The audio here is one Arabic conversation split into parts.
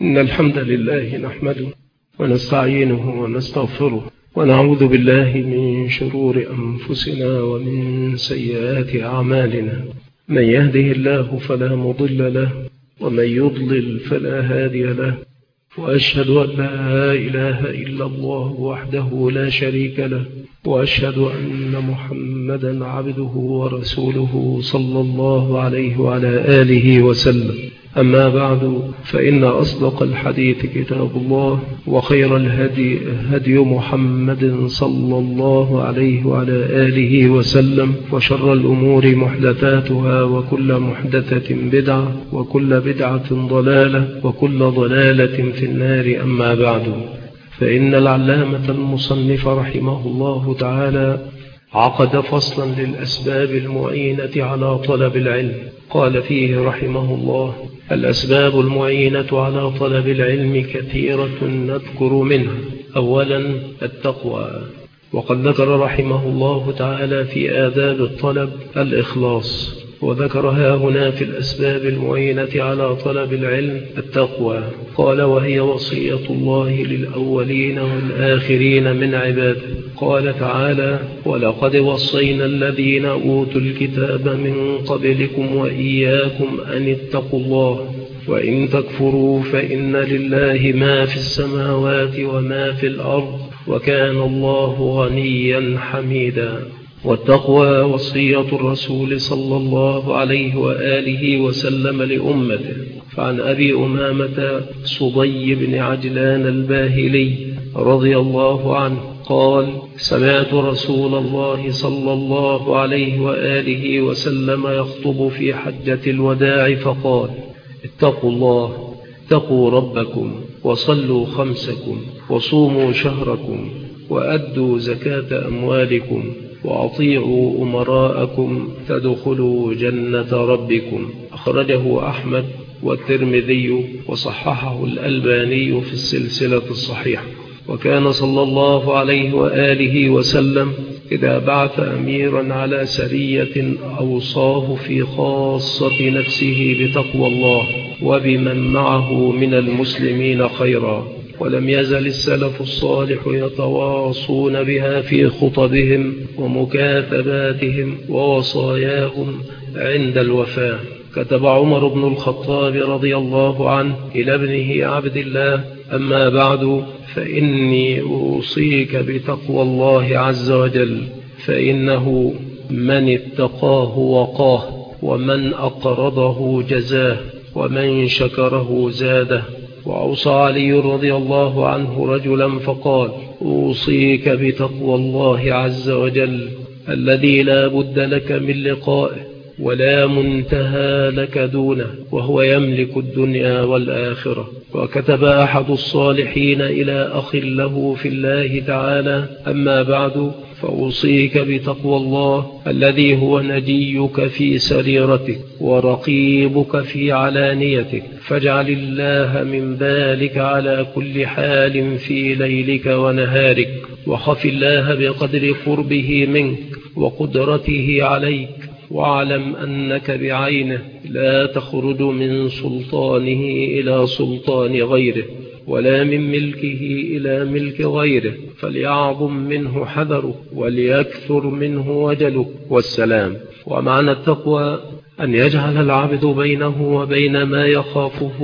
إن الحمد لله نحمده ونستعينه ونستغفره ونعوذ بالله من شرور أنفسنا ومن سيئات أعمالنا. من يهده الله فلا مضل له ومن يضلل فلا هادي له، وأشهد أن لا إله إلا الله وحده لا شريك له، وأشهد أن محمدا عبده ورسوله صلى الله عليه وعلى آله وسلم. أما بعد، فإن أصدق الحديث كتاب الله، وخير الهدي هدي محمد صلى الله عليه وعلى آله وسلم، وشر الأمور محدثاتها، وكل محدثة بدعة، وكل بدعة ضلالة، وكل ضلالة في النار. أما بعد، فإن العلامة المصنف رحمه الله تعالى عقد فصلا للأسباب المعينة على طلب العلم. قال فيه رحمه الله: الأسباب المعينة على طلب العلم كثيرة نذكر منها. أولا التقوى، وقد ذكر رحمه الله تعالى في آداب الطلب الإخلاص، وذكرها هنا في الأسباب المعينة على طلب العلم التقوى. قال: وهي وصية الله للأولين والآخرين من عباده. قال تعالى: ولقد وصينا الذين أوتوا الكتاب من قبلكم وإياكم أن اتقوا الله وإن تكفروا فإن لله ما في السماوات وما في الأرض وكان الله غنيا حميدا. والتقوى وصية الرسول صلى الله عليه وآله وسلم لأمته. فعن أبي أمامة صدي بن عجلان الباهلي رضي الله عنه قال: سمعت رسول الله صلى الله عليه وآله وسلم يخطب في حجة الوداع فقال: اتقوا الله، اتقوا ربكم، وصلوا خمسكم، وصوموا شهركم، وأدوا زكاة أموالكم، وأطيعوا أمراءكم تدخلوا جنة ربكم. أخرجه أحمد والترمذي وصححه الألباني في السلسلة الصحيحة. وكان صلى الله عليه وآله وسلم إذا بعث أميرا على سرية أوصاه في خاصة نفسه بتقوى الله وبمن معه من المسلمين خيرا، ولم يزل السلف الصالح يتواصون بها في خطبهم ومكاتباتهم ووصاياهم عند الوفاة. كتب عمر بن الخطاب رضي الله عنه إلى ابنه عبد الله: أما بعد، فإني أوصيك بتقوى الله عز وجل، فإنه من اتقاه وقاه، ومن أقرضه جزاه، ومن شكره زاده. وأوصى علي رضي الله عنه رجلا فقال: أوصيك بتقوى الله عز وجل الذي لا بد لك من لقائه ولا منتهى لك دونه، وهو يملك الدنيا والآخرة. وكتب أحد الصالحين إلى أخ له في الله تعالى: أما بعد، فأوصيك بتقوى الله الذي هو نجيك في سريرتك ورقيبك في علانيتك، فاجعل الله من بالك على كل حال في ليلك ونهارك، وخف الله بقدر قربه منك وقدرته عليك، واعلم أنك بعينه لا تخرج من سلطانه إلى سلطان غيره، ولا من ملكه إلى ملك غيره، فليعظم منه حذره وليكثر منه وجله. والسلام. ومعنى التقوى أن يجعل العبد بينه وبين ما يخافه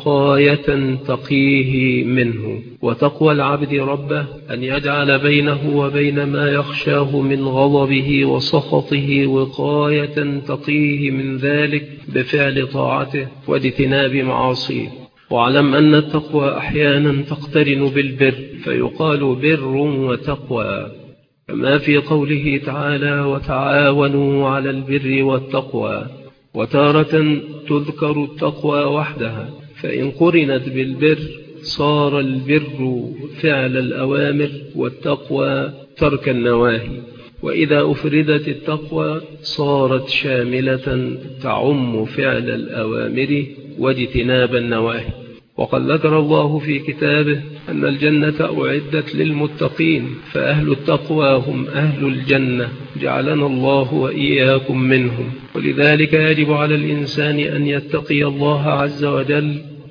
وقاية تقيه منه. وتقوى العبد ربه أن يجعل بينه وبين ما يخشاه من غضبه وسخطه وقاية تقيه من ذلك بفعل طاعته واجتناب معاصيه. واعلم أن التقوى أحيانا تقترن بالبر، فيقال بر وتقوى، كما في قوله تعالى: وتعاونوا على البر والتقوى. وتارة تذكر التقوى وحدها، فإن قرنت بالبر صار البر فعل الأوامر والتقوى ترك النواهي. وإذا أفردت التقوى صارت شاملة تعم فعل الأوامر واجتناب النواهي. وقد ذكر الله في كتابه أن الجنة أعدت للمتقين، فأهل التقوى هم أهل الجنة، جعلنا الله وإياكم منهم. ولذلك يجب على الإنسان أن يتقي الله عز وجل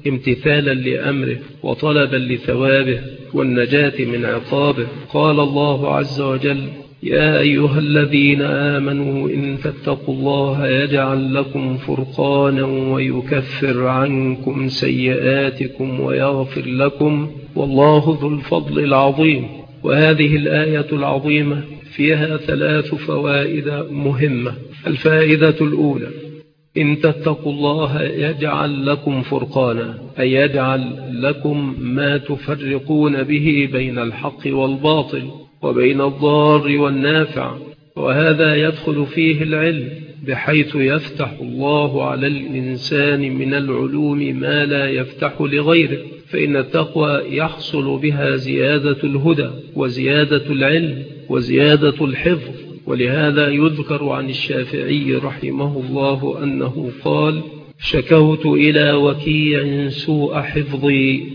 امتثالا لأمره وطلبا لثوابه والنجاة من عقابه. قال الله عز وجل: يا أيها الذين آمنوا إن تتقوا الله يجعل لكم فرقانا ويكفر عنكم سيئاتكم ويغفر لكم والله ذو الفضل العظيم. وهذه الآية العظيمة فيها 3 فوائد مهمة. الفائدة الأولى: إن تتقوا الله يجعل لكم فرقانا، أي يجعل لكم ما تفرقون به بين الحق والباطل وبين الضار والنافع، وهذا يدخل فيه العلم، بحيث يفتح الله على الإنسان من العلوم ما لا يفتح لغيره، فإن التقوى يحصل بها زيادة الهدى وزيادة العلم وزيادة الحفظ. ولهذا يذكر عن الشافعي رحمه الله أنه قال: شكوت إلى وكيع سوء حفظي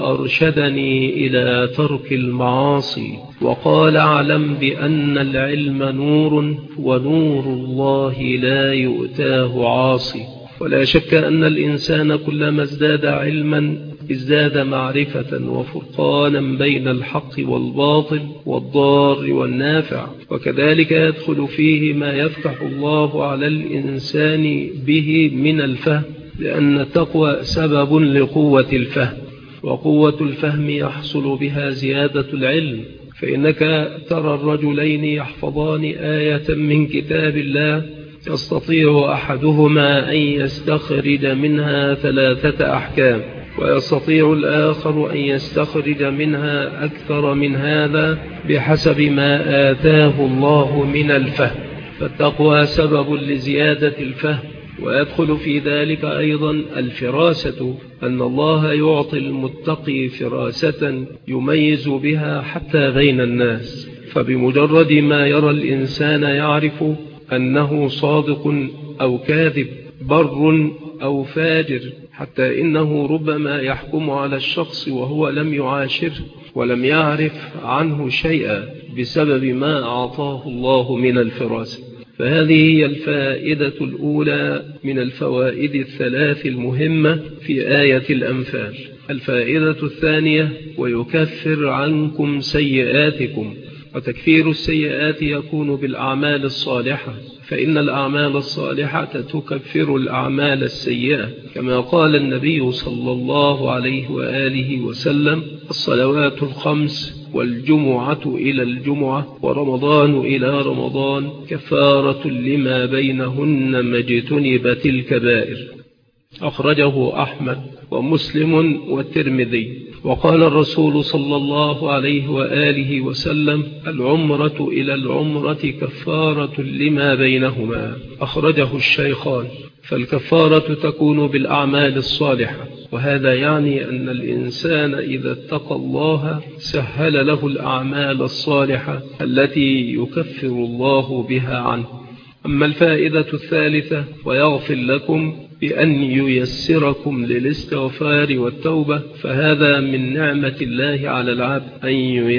فأرشدني إلى ترك المعاصي، وقال: اعلم بأن العلم نور ونور الله لا يؤتاه عاصي. ولا شك أن الإنسان كلما ازداد علما ازداد معرفة وفرقانا بين الحق والباطل والضار والنافع، وكذلك يدخل فيه ما يفتح الله على الإنسان به من الفهم، لأن التقوى سبب لقوة الفهم، وقوة الفهم يحصل بها زيادة العلم. فإنك ترى الرجلين يحفظان آية من كتاب الله يستطيع أحدهما أن يستخرج منها 3 أحكام، ويستطيع الآخر أن يستخرج منها أكثر من هذا بحسب ما آتاه الله من الفهم. فالتقوى سبب لزيادة الفهم. ويدخل في ذلك أيضا الفراسة، أن الله يعطي المتقي فراسة يميز بها حتى بين الناس، فبمجرد ما يرى الإنسان يعرف أنه صادق أو كاذب، بر أو فاجر، حتى إنه ربما يحكم على الشخص وهو لم يعاشره ولم يعرف عنه شيئا بسبب ما أعطاه الله من الفراسة. فهذه هي الفائدة الأولى من الفوائد 3 المهمة في آية الأنفال. الفائدة الثانية: ويكفر عنكم سيئاتكم. وتكفير السيئات يكون بالأعمال الصالحة، فإن الأعمال الصالحة تكفر الأعمال السيئة، كما قال النبي صلى الله عليه وآله وسلم: الصلوات الخمس والجمعة إلى الجمعة ورمضان إلى رمضان كفارة لما بينهن ما اجتنبت الكبائر. أخرجه أحمد ومسلم والترمذي. وقال الرسول صلى الله عليه وآله وسلم: العمرة إلى العمرة كفارة لما بينهما. أخرجه الشيخان. فالكفارة تكون بالأعمال الصالحة، وهذا يعني أن الإنسان إذا اتقى الله سهل له الأعمال الصالحة التي يكفر الله بها عنه. أما الفائدة الثالثة: ويغفر لكم، بأن ييسركم للاستغفار والتوبة، فهذا من نعمة الله على العبد أن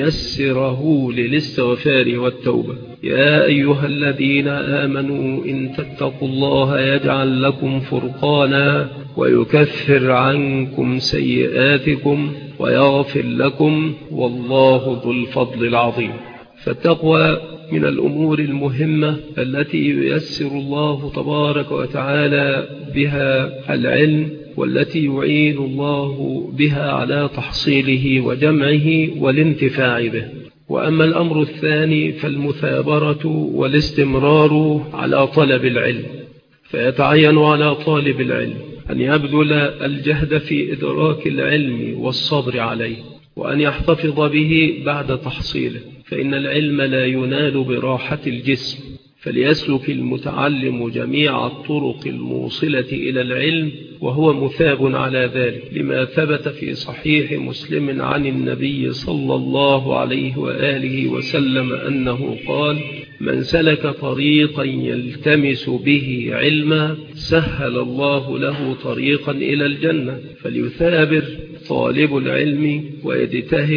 ييسره للاستغفار والتوبة. يا أيها الذين آمنوا إن تتقوا الله يجعل لكم فرقانا ويكفر عنكم سيئاتكم ويغفر لكم والله ذو الفضل العظيم. فالتقوى من الأمور المهمة التي ييسر الله تبارك وتعالى بها العلم، والتي يعين الله بها على تحصيله وجمعه والانتفاع به. وأما الأمر الثاني فالمثابرة والاستمرار على طلب العلم، فيتعين على طالب العلم أن يبذل الجهد في إدراك العلم والصبر عليه، وأن يحتفظ به بعد تحصيله، فإن العلم لا ينال براحة الجسم، فليسلك المتعلم جميع الطرق الموصلة إلى العلم وهو مثاب على ذلك، لما ثبت في صحيح مسلم عن النبي صلى الله عليه وآله وسلم أنه قال: من سلك طريقا يلتمس به علما سهل الله له طريقا إلى الجنة. فليثابر طالب العلم ويجتهد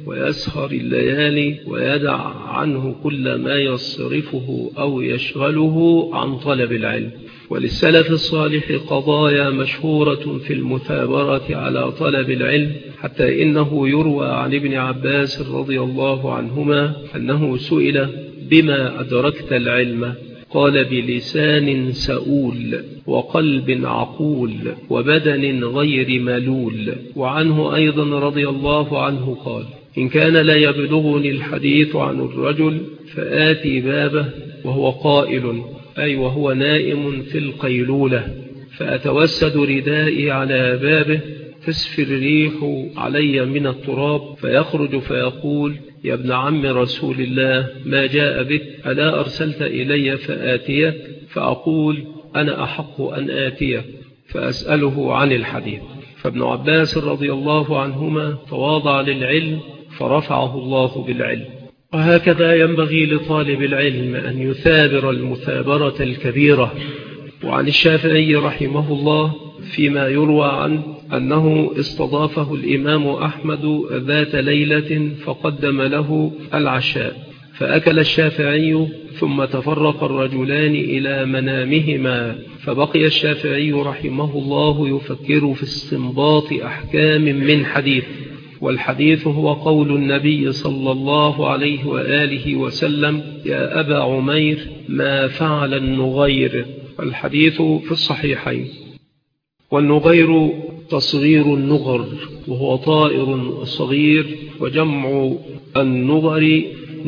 ويسهر الليالي ويدع عنه كل ما يصرفه أو يشغله عن طلب العلم. وللسلف الصالح قضايا مشهورة في المثابرة على طلب العلم، حتى إنه يروى عن ابن عباس رضي الله عنهما أنه سئل: بما أدركت العلم؟ قال: بلسان سؤول وقلب عقول وبدن غير ملول. وعنه أيضا رضي الله عنه قال: إن كان لا يبلغني الحديث عن الرجل فآتي بابه وهو قائل، أي وهو نائم في القيلولة، فأتوسد ردائي على بابه تسفي الريح علي من التراب، فيخرج فيقول: يا ابن عم رسول الله، ما جاء بك؟ ألا أرسلت إلي فآتيك؟ فأقول: أنا أحق أن آتيك، فأسأله عن الحديث. فابن عباس رضي الله عنهما تواضع للعلم فرفعه الله بالعلم. وهكذا ينبغي لطالب العلم أن يثابر المثابرة الكبيرة. وعن الشافعي رحمه الله فيما يروى عنه أنه استضافه الإمام أحمد ذات ليلة فقدم له العشاء، فأكل الشافعي ثم تفرق الرجلان إلى منامهما، فبقي الشافعي رحمه الله يفكر في استنباط أحكام من حديث. والحديث هو قول النبي صلى الله عليه وآله وسلم: يا أبا عمير، ما فعل النغير؟ الحديث في الصحيحين. والنغير تصغير النغر، وهو طائر صغير، وجمع النغر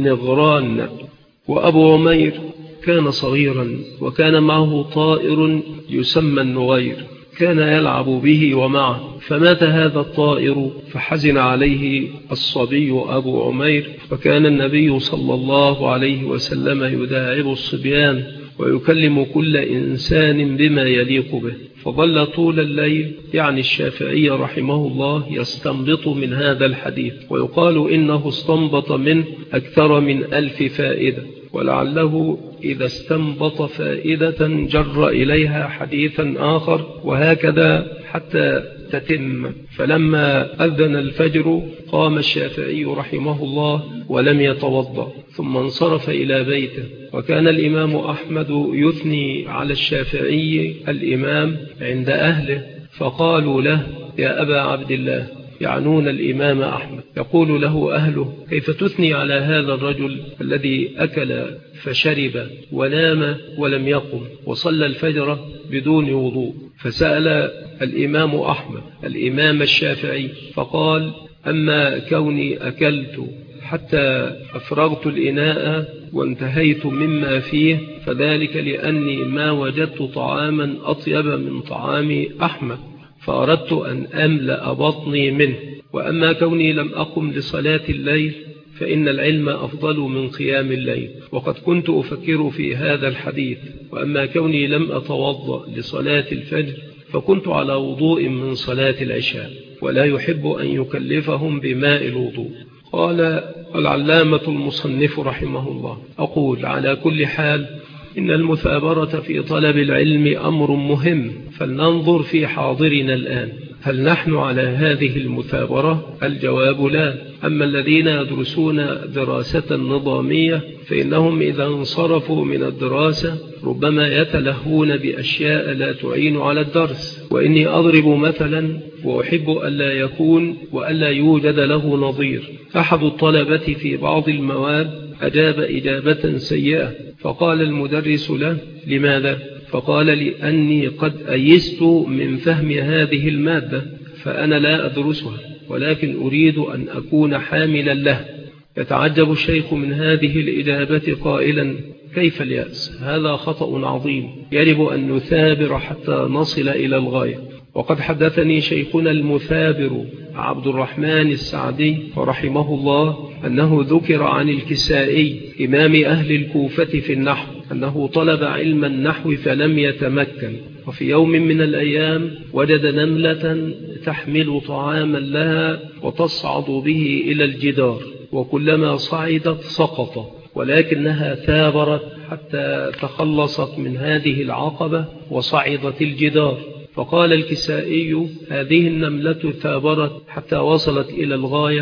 نغران. وأبو عمير كان صغيرا وكان معه طائر يسمى النغير، كان يلعب به ومعه، فمات هذا الطائر فحزن عليه الصبي أبو عمير، وكان النبي صلى الله عليه وسلم يداعب الصبيان ويكلم كل إنسان بما يليق به. فظل طول الليل، يعني الشافعي رحمه الله، يستنبط من هذا الحديث، ويقال إنه استنبط منه أكثر من 1000 فائدة، ولعله إذا استنبط فائدة جر إليها حديثا آخر، وهكذا حتى تتم. فلما أذن الفجر قام الشافعي رحمه الله ولم يتوضأ، ثم انصرف إلى بيته. وكان الإمام أحمد يثني على الشافعي الإمام عند أهله، فقالوا له: يا أبا عبد الله، يعنون الإمام أحمد، يقول له أهله: كيف تثني على هذا الرجل الذي أكل فشرب ونام ولم يقم وصلى الفجر بدون وضوء؟ فسأل الإمام أحمد الإمام الشافعي فقال: أما كوني أكلت حتى أفرغت الإناء وانتهيت مما فيه، فذلك لأني ما وجدت طعاما أطيب من طعام أحمد، فأردت أن أملأ بطني منه. وأما كوني لم أقم لصلاة الليل فإن العلم أفضل من قيام الليل، وقد كنت أفكر في هذا الحديث. وأما كوني لم أتوضأ لصلاة الفجر فكنت على وضوء من صلاة العشاء، ولا يحب أن يكلفهم بماء الوضوء. قال العلامة المصنف رحمه الله: أقول على كل حال إن المثابرة في طلب العلم أمر مهم، فلننظر في حاضرنا الآن، هل نحن على هذه المثابرة؟ الجواب لا. أما الذين يدرسون دراسة نظامية فإنهم إذا انصرفوا من الدراسة ربما يتلهون بأشياء لا تعين على الدرس. وإني أضرب مثلا وأحب ألا يكون وألا يوجد له نظير. أحد الطلبة في بعض المواد أجاب إجابة سيئة، فقال المدرس له: لماذا؟ فقال: لأني قد أيست من فهم هذه المادة، فأنا لا أدرسها، ولكن أريد أن أكون حاملا له. يتعجب الشيخ من هذه الإجابة قائلا: كيف اليأس؟ هذا خطأ عظيم، يجب أن نثابر حتى نصل إلى الغاية. وقد حدثني شيخنا المثابر عبد الرحمن السعدي رحمه الله أنه ذكر عن الكسائي إمام أهل الكوفة في النحو أنه طلب علم النحو فلم يتمكن، وفي يوم من الأيام وجد نملة تحمل طعاما لها وتصعد به إلى الجدار، وكلما صعدت سقط، ولكنها ثابرت حتى تخلصت من هذه العقبة وصعدت الجدار. فقال الكسائي: هذه النملة ثابرت حتى وصلت إلى الغاية،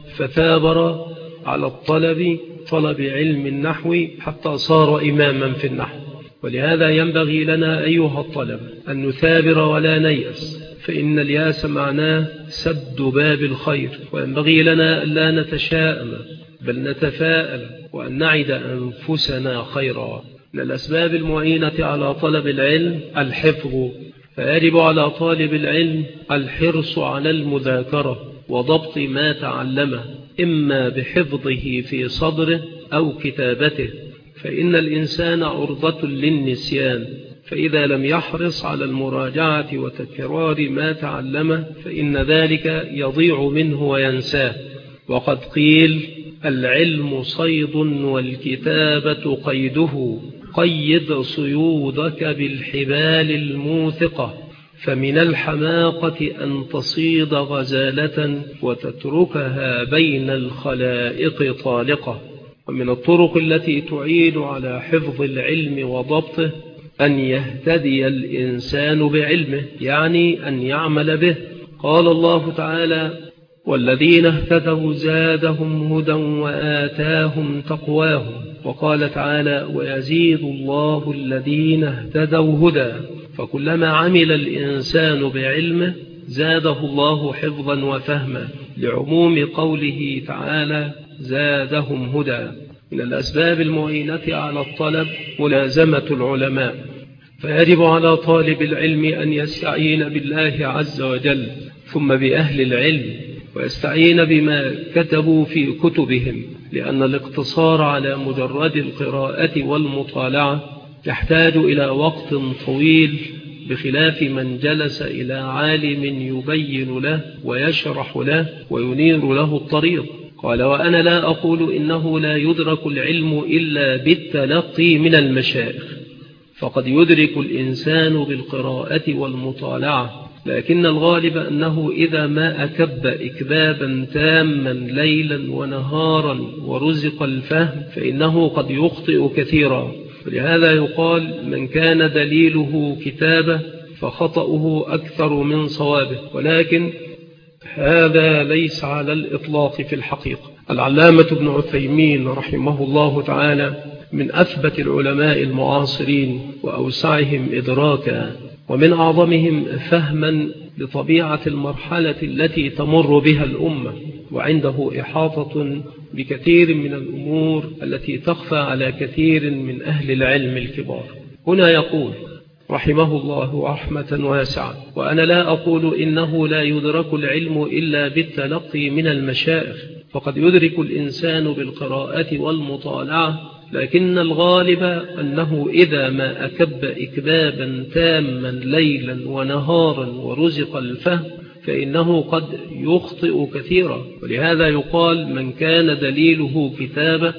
فثابر على طلب علم النحو حتى صار إماما في النحو. ولهذا ينبغي لنا أيها الطلبة أن نثابر ولا نيأس، فإن الياس معناه سد باب الخير. وينبغي لنا ألا نتشاءم بل نتفاءل وأن نعد أنفسنا خيرا. من الأسباب المعينة على طلب العلم الحفظ، فيجب على طالب العلم الحرص على المذاكرة وضبط ما تعلمه، إما بحفظه في صدره أو كتابته، فإن الإنسان عرضة للنسيان، فإذا لم يحرص على المراجعة وتكرار ما تعلمه فإن ذلك يضيع منه وينساه. وقد قيل: العلم صيد والكتابة قيده، قيد صيودك بالحبال الموثقة، فمن الحماقة أن تصيد غزالة وتتركها بين الخلائق طالقة. ومن الطرق التي تعين على حفظ العلم وضبطه أن يهتدي الإنسان بعلمه، يعني أن يعمل به. قال الله تعالى: والذين اهتدوا زادهم هدى وآتاهم تقواهم. وقال تعالى: ويزيد الله الذين اهتدوا هدى. فكلما عمل الإنسان بعلمه زاده الله حفظا وفهما، لعموم قوله تعالى: زادهم هدى. من الأسباب المعينة على الطلب ملازمة العلماء، فيجب على طالب العلم أن يستعين بالله عز وجل ثم بأهل العلم، ويستعين بما كتبوا في كتبهم، لأن الاقتصار على مجرد القراءة والمطالعة يحتاج إلى وقت طويل، بخلاف من جلس إلى عالم يبين له ويشرح له وينير له الطريق. قال: وأنا لا أقول إنه لا يدرك العلم إلا بالتلقي من المشايخ، فقد يدرك الإنسان بالقراءة والمطالعة، لكن الغالب أنه إذا ما أكب إكبابا تاما ليلا ونهارا ورزق الفهم فإنه قد يخطئ كثيرا. ولهذا يقال: من كان دليله كتابة فخطأه أكثر من صوابه. ولكن هذا ليس على الإطلاق في الحقيقة. العلامة ابن عثيمين رحمه الله تعالى من أثبت العلماء المعاصرين وأوسعهم إدراكا ومن أعظمهم فهما لطبيعة المرحلة التي تمر بها الأمة، وعنده إحاطة بكثير من الأمور التي تخفى على كثير من أهل العلم الكبار. هنا يقول رحمه الله رحمة واسعة: وأنا لا أقول إنه لا يدرك العلم إلا بالتلقي من المشايخ، فقد يدرك الإنسان بالقراءة والمطالعة، لكن الغالب أنه إذا ما أكب إكبابا تاما ليلا ونهارا ورزق الفهم فإنه قد يخطئ كثيرا. ولهذا يقال: من كان دليله كتابة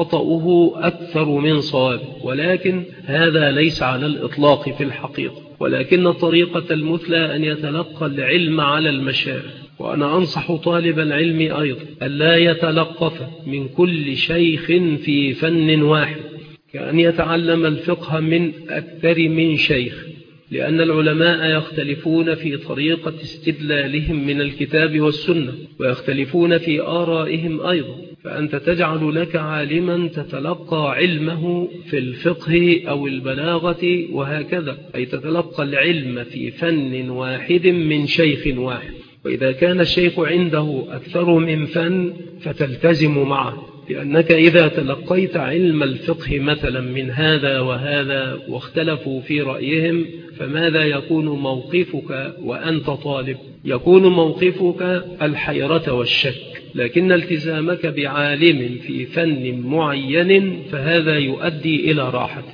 فخطأه أكثر من صوابه. ولكن هذا ليس على الإطلاق في الحقيقة، ولكن الطريقة المثلى أن يتلقى العلم على المشايخ. وأنا أنصح طالب العلم أيضا ألا يتلقف من كل شيخ في فن واحد، كأن يتعلم الفقه من أكثر من شيخ، لأن العلماء يختلفون في طريقة استدلالهم من الكتاب والسنة، ويختلفون في آرائهم أيضا. فأنت تجعل لك عالما تتلقى علمه في الفقه أو البلاغة وهكذا، أي تتلقى العلم في فن واحد من شيخ واحد. وإذا كان الشيخ عنده أكثر من فن فتلتزم معه، لأنك إذا تلقيت علم الفقه مثلا من هذا وهذا واختلفوا في رأيهم فماذا يكون موقفك وأنت طالب؟ يكون موقفك الحيرة والشك. لكن التزامك بعالم في فن معين فهذا يؤدي إلى راحته.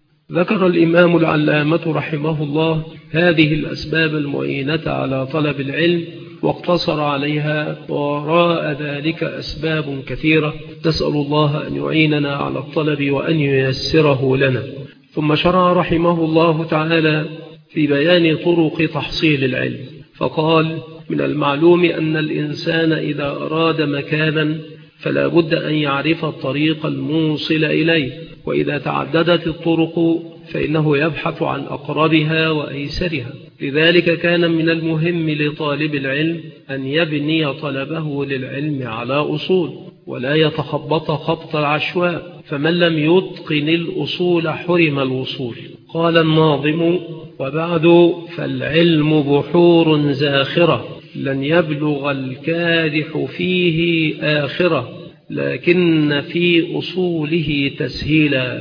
ذكر الإمام العلامة رحمه الله هذه الأسباب المعينة على طلب العلم واقتصر عليها، وراء ذلك أسباب كثيرة، تسأل الله أن يعيننا على الطلب وأن ييسره لنا. ثم شرع رحمه الله تعالى في بيان طرق تحصيل العلم، فقال: من المعلوم أن الإنسان إذا أراد مكانا فلا بد أن يعرف الطريق الموصل إليه، وإذا تعددت الطرق فإنه يبحث عن أقربها وأيسرها. لذلك كان من المهم لطالب العلم أن يبني طلبه للعلم على أصول ولا يتخبط خبط العشواء، فمن لم يتقن الأصول حرم الوصول. قال الناظم: وبعد فالعلم بحور زاخرة، لن يبلغ الكادح فيه آخرة، لكن في أصوله تسهيلا،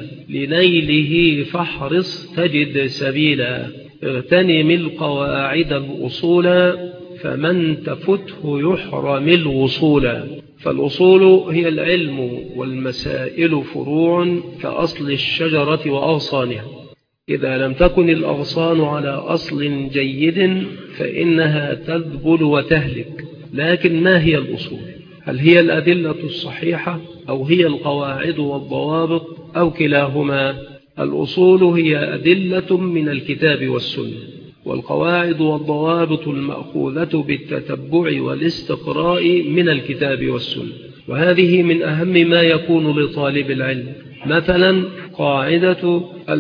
لنيله فاحرص تجد سبيلا. اغتنم القواعد الأصول، فمن تفته يحرم الوصول. فالأصول هي العلم، والمسائل فروع كأصل الشجرة وأغصانها. إذا لم تكن الأغصان على أصل جيد فإنها تذبل وتهلك. لكن ما هي الأصول؟ هل هي الأدلة الصحيحة، أو هي القواعد والضوابط، أو كلاهما؟ الأصول هي أدلة من الكتاب والسنة، والقواعد والضوابط المأخوذة بالتتبع والاستقراء من الكتاب والسنة، وهذه من أهم ما يكون لطالب العلم. مثلا قاعدة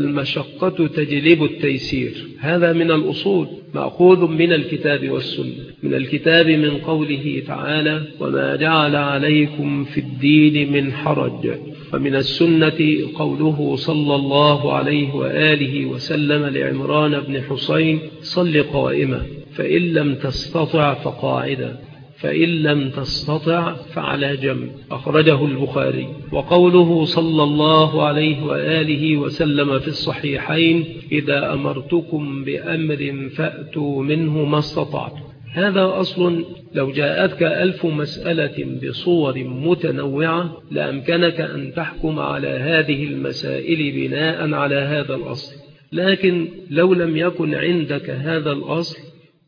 المشقة تجلب التيسير، هذا من الأصول مأخوذ من الكتاب والسنة. من الكتاب من قوله تعالى: وما جعل عليكم في الدين من حرج. ومن السنة قوله صلى الله عليه وآله وسلم لعمران بن حسين: صل قائما، فإن لم تستطع فقاعدا، فإن لم تستطع فعلى جنب. أخرجه البخاري. وقوله صلى الله عليه وآله وسلم في الصحيحين: إذا أمرتكم بأمر فأتوا منه ما استطعتم. هذا أصل لو جاءتك 1000 مسألة بصور متنوعة لأمكنك أن تحكم على هذه المسائل بناء على هذا الأصل. لكن لو لم يكن عندك هذا الأصل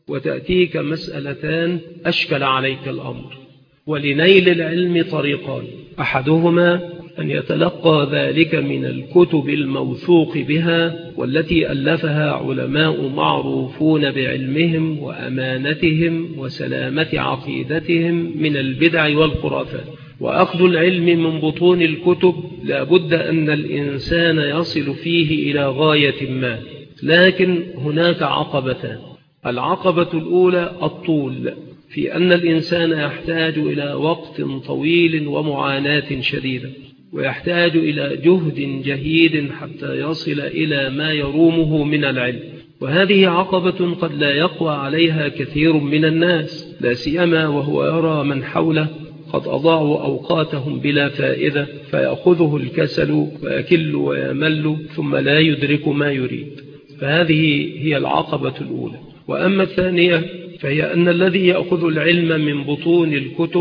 وتأتيك مسألتان أشكل عليك الأمر. ولنيل العلم طريقان: أحدهما أن يتلقى ذلك من الكتب الموثوق بها والتي ألفها علماء معروفون بعلمهم وأمانتهم وسلامة عقيدتهم من البدع والخرافات. وأخذ العلم من بطون الكتب لا بد أن الإنسان يصل فيه إلى غاية ما، لكن هناك عقبتان. العقبة الأولى الطول، في أن الإنسان يحتاج إلى وقت طويل ومعاناة شديدة، ويحتاج إلى جهد جهيد حتى يصل إلى ما يرومه من العلم. وهذه عقبة قد لا يقوى عليها كثير من الناس، لا سيما وهو يرى من حوله قد أضاعوا أوقاتهم بلا فائدة، فيأخذه الكسل ويكل ويمل ثم لا يدرك ما يريد. فهذه هي العقبة الأولى. وأما الثانية فهي أن الذي يأخذ العلم من بطون الكتب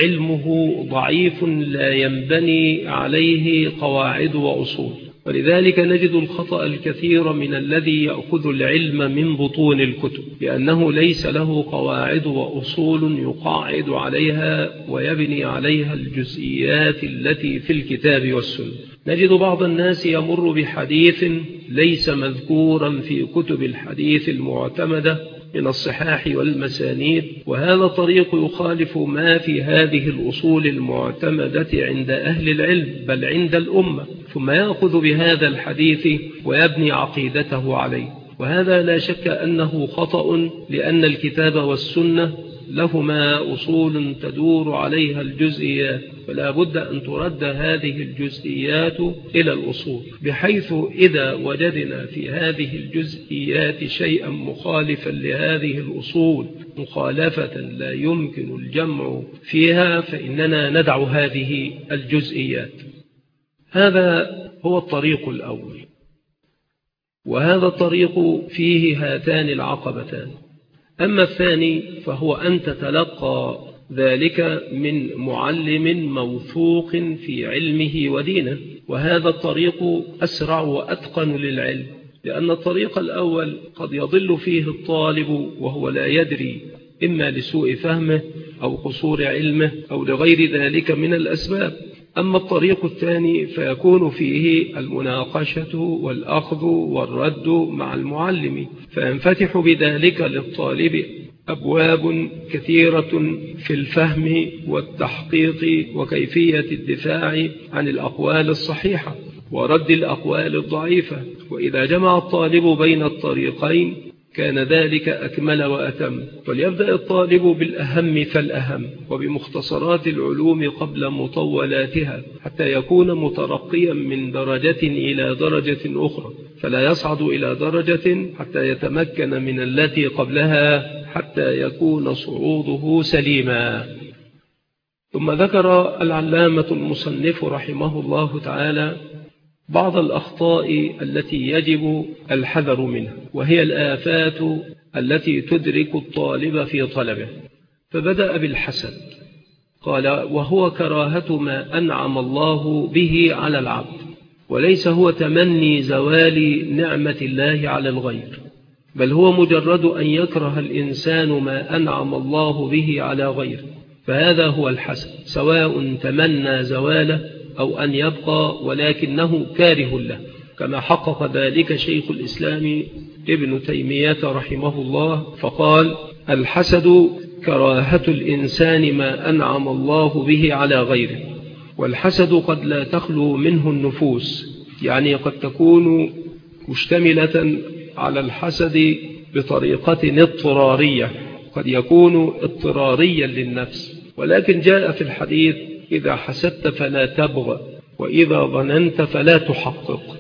علمه ضعيف لا ينبني عليه قواعد وأصول، ولذلك نجد الخطأ الكثير من الذي يأخذ العلم من بطون الكتب، لأنه ليس له قواعد وأصول يقاعد عليها ويبني عليها الجزئيات التي في الكتاب والسنة. نجد بعض الناس يمر بحديث ليس مذكورا في كتب الحديث المعتمدة من الصحاح والمسانيد، وهذا طريق يخالف ما في هذه الأصول المعتمدة عند أهل العلم بل عند الأمة، ثم يأخذ بهذا الحديث ويبني عقيدته عليه. وهذا لا شك أنه خطأ، لأن الكتاب والسنة لهما أصول تدور عليها الجزئيات، فلا بد أن ترد هذه الجزئيات إلى الأصول، بحيث إذا وجدنا في هذه الجزئيات شيئا مخالفا لهذه الأصول مخالفة لا يمكن الجمع فيها فإننا ندع هذه الجزئيات. هذا هو الطريق الأول، وهذا الطريق فيه هاتان العقبتان. أما الثاني فهو أن تتلقى ذلك من معلم موثوق في علمه ودينه، وهذا الطريق أسرع وأتقن للعلم، لأن الطريق الأول قد يضل فيه الطالب وهو لا يدري، إما لسوء فهمه أو قصور علمه أو لغير ذلك من الأسباب. أما الطريق الثاني فيكون فيه المناقشة والأخذ والرد مع المعلم، فينفتح بذلك للطالب أبواب كثيرة في الفهم والتحقيق وكيفية الدفاع عن الأقوال الصحيحة ورد الأقوال الضعيفة. وإذا جمع الطالب بين الطريقين كان ذلك أكمل وأتم. وليبدأ الطالب بالأهم فالأهم، وبمختصرات العلوم قبل مطولاتها، حتى يكون مترقيا من درجة إلى درجة أخرى، فلا يصعد إلى درجة حتى يتمكن من التي قبلها، حتى يكون صعوده سليما. ثم ذكر العلامة المصنف رحمه الله تعالى بعض الأخطاء التي يجب الحذر منها، وهي الآفات التي تدرك الطالب في طلبه. فبدأ بالحسد، قال: وهو كراهة ما أنعم الله به على العبد، وليس هو تمني زوال نعمة الله على الغير، بل هو مجرد أن يكره الإنسان ما أنعم الله به على غيره، فهذا هو الحسد، سواء تمنى زواله أو أن يبقى ولكنه كاره له، كما حقق ذلك شيخ الإسلام ابن تيمية رحمه الله، فقال: الحسد كراهة الإنسان ما أنعم الله به على غيره. والحسد قد لا تخلو منه النفوس، يعني قد تكون مشتملة على الحسد بطريقة اضطرارية، قد يكون اضطراريا للنفس، ولكن جاء في الحديث: إذا حسدت فلا تبغ، وإذا ظننت فلا تحقق.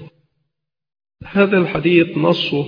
هذا الحديث نصه: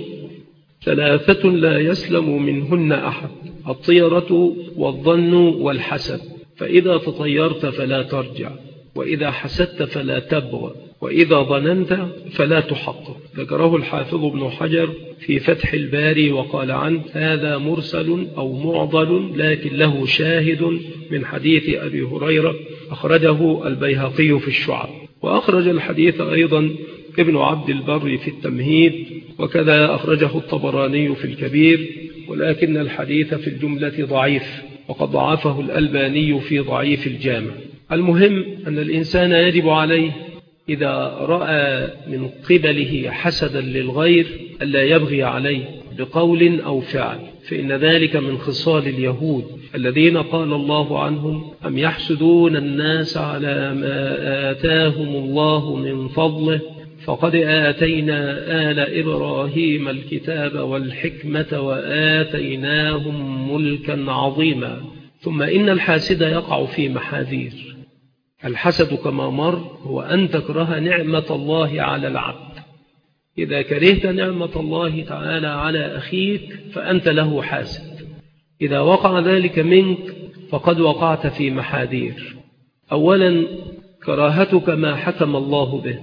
ثلاثة لا يسلم منهن أحد: الطيرة والظن والحسد، فإذا تطيرت فلا ترجع، وإذا حسدت فلا تبغ، وإذا ظننت فلا تحقق. ذكره الحافظ ابن حجر في فتح الباري وقال عنه: هذا مرسل أو معضل، لكن له شاهد من حديث أبي هريرة، أخرجه البيهقي في الشعب، وأخرج الحديث أيضا ابن عبد البر في التمهيد، وكذا أخرجه الطبراني في الكبير، ولكن الحديث في الجملة ضعيف، وقد ضعفه الألباني في ضعيف الجامع. المهم أن الإنسان يجب عليه إذا رأى من قبله حسدا للغير ألا يبغي عليه بقول أو فعل، فإن ذلك من خصال اليهود الذين قال الله عنهم: أم يحسدون الناس على ما آتاهم الله من فضله، فقد آتينا آل إبراهيم الكتاب والحكمة وآتيناهم ملكا عظيما. ثم إن الحاسد يقع في محاذير. الحسد كما مر هو أن تكره نعمة الله على العبد. إذا كرهت نعمة الله تعالى على أخيك فأنت له حاسد. إذا وقع ذلك منك فقد وقعت في محاذير. أولا، كراهتك ما حكم الله به،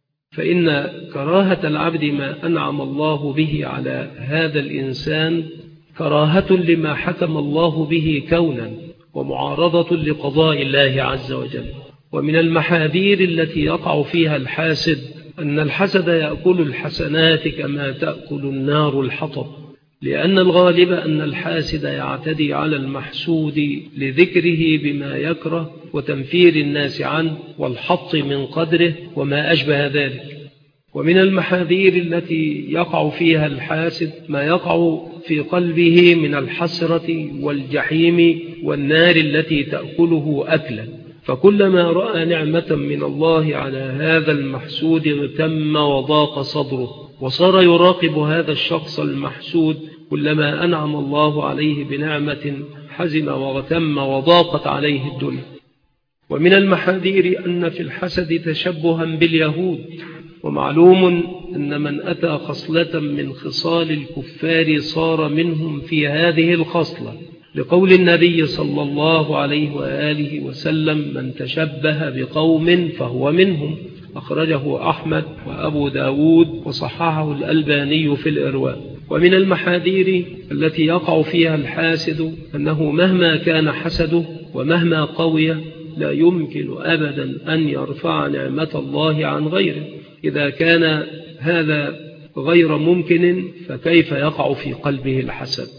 فإن كراهة العبد ما أنعم الله به على هذا الإنسان كراهة لما حكم الله به كونا، ومعارضة لقضاء الله عز وجل. ومن المحاذير التي يقع فيها الحاسد أن الحسد يأكل الحسنات كما تأكل النار الحطب، لأن الغالب أن الحاسد يعتدي على المحسود لذكره بما يكره وتنفير الناس عنه والحط من قدره وما أشبه ذلك. ومن المحاذير التي يقع فيها الحاسد ما يقع في قلبه من الحسرة والجحيم والنار التي تأكله أكلا، فكلما رأى نعمة من الله على هذا المحسود اغتم وضاق صدره، وصار يراقب هذا الشخص المحسود كلما أنعم الله عليه بنعمة حزن واغتم وضاقت عليه الدنيا. ومن المحاذير أن في الحسد تشبها باليهود، ومعلوم أن من أتى خصلة من خصال الكفار صار منهم في هذه الخصلة، لقول النبي صلى الله عليه وآله وسلم: من تشبه بقوم فهو منهم، أخرجه أحمد وأبو داود وصححه الألباني في الإرواء. ومن المحاذير التي يقع فيها الحاسد أنه مهما كان حسده ومهما قوي لا يمكن أبدا أن يرفع نعمة الله عن غيره. إذا كان هذا غير ممكن فكيف يقع في قلبه الحسد؟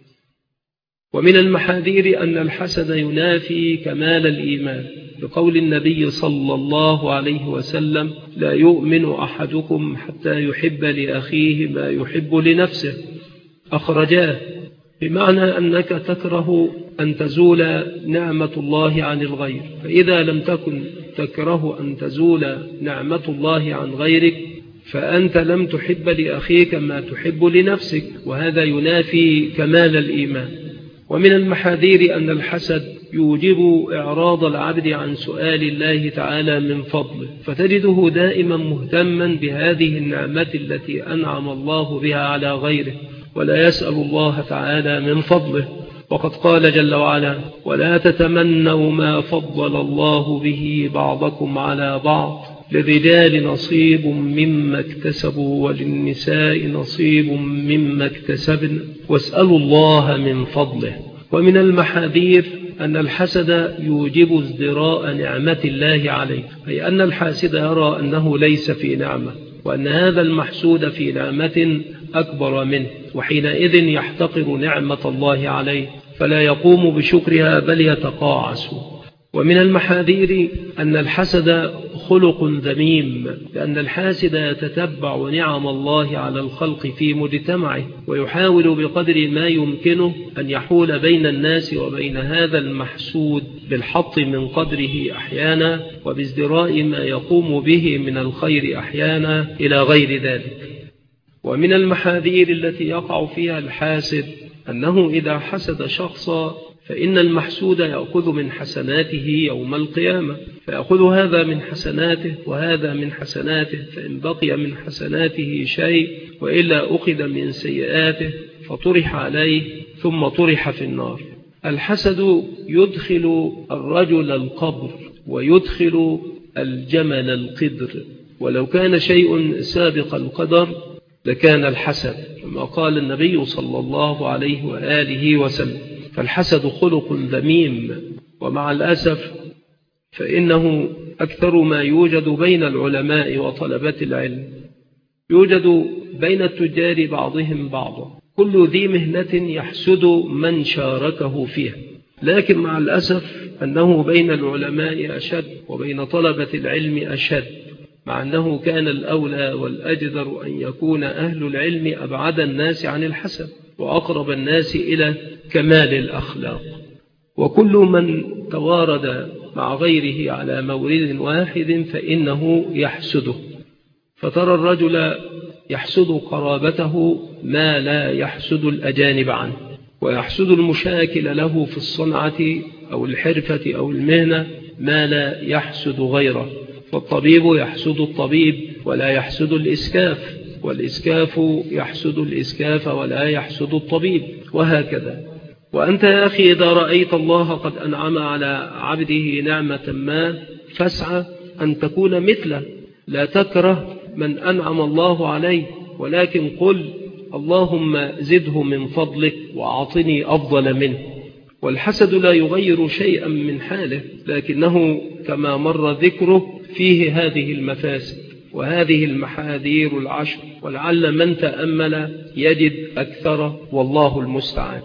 ومن المحاذير أن الحسد ينافي كمال الإيمان، بقول النبي صلى الله عليه وسلم: لا يؤمن أحدكم حتى يحب لأخيه ما يحب لنفسه، أخرجاه، بمعنى أنك تكره أن تزول نعمة الله عن الغير، فإذا لم تكن تكره أن تزول نعمة الله عن غيرك فأنت لم تحب لأخيك ما تحب لنفسك، وهذا ينافي كمال الإيمان. ومن المحاذير أن الحسد يوجب إعراض العبد عن سؤال الله تعالى من فضله، فتجده دائما مهتما بهذه النعمة التي أنعم الله بها على غيره، ولا يسأل الله تعالى من فضله. وقد قال جل وعلا: ولا تتمنوا ما فضل الله به بعضكم على بعض، للرجال نصيب مما اكتسبوا وللنساء نصيب مما اكتسبن واسألوا الله من فضله. ومن المحاذير أن الحسد يوجب ازدراء نعمة الله عليه، أي أن الحاسد يرى أنه ليس في نعمة، وأن هذا المحسود في نعمة أكبر منه، وحينئذ يحتقر نعمة الله عليه فلا يقوم بشكرها بل يتقاعس. ومن المحاذير أن الحسد خلق ذميم، لأن الحاسد يتتبع نعم الله على الخلق في مجتمعه، ويحاول بقدر ما يمكنه أن يحول بين الناس وبين هذا المحسود بالحط من قدره أحيانا، وبازدراء ما يقوم به من الخير أحيانا إلى غير ذلك. ومن المحاذير التي يقع فيها الحاسد أنه إذا حسد شخصا فإن المحسود يأخذ من حسناته يوم القيامة، فيأخذ هذا من حسناته وهذا من حسناته، فإن بقي من حسناته شيء وإلا أخذ من سيئاته فطرح عليه ثم طرح في النار. الحسد يدخل الرجل القبر ويدخل الجمل القدر، ولو كان شيء سابق القدر لكان الحسد، كما قال النبي صلى الله عليه وآله وسلم. فالحسد خلق ذميم، ومع الأسف فإنه أكثر ما يوجد بين العلماء وطلبة العلم، يوجد بين التجار بعضهم بعضا، كل ذي مهنة يحسد من شاركه فيها، لكن مع الأسف أنه بين العلماء أشد وبين طلبة العلم أشد، مع أنه كان الأولى والأجدر أن يكون أهل العلم أبعد الناس عن الحسد وأقرب الناس إلى كمال الأخلاق. وكل من توارد مع غيره على مورد واحد فإنه يحسده، فترى الرجل يحسد قرابته ما لا يحسد الأجانب عنه، ويحسد المشاكل له في الصنعة أو الحرفة أو المهنة ما لا يحسد غيره. فالطبيب يحسد الطبيب ولا يحسد الإسكاف، والإسكاف يحسد الإسكاف ولا يحسد الطبيب، وهكذا. وأنت يا أخي إذا رأيت الله قد أنعم على عبده نعمة ما فاسعى أن تكون مثله، لا تكره من أنعم الله عليه، ولكن قل اللهم زده من فضلك وأعطني أفضل منه. والحسد لا يغير شيئا من حاله، لكنه كما مر ذكره فيه هذه المفاسد وهذه المحاذير العشر، ولعل من تأمل يجد أكثر، والله المستعان.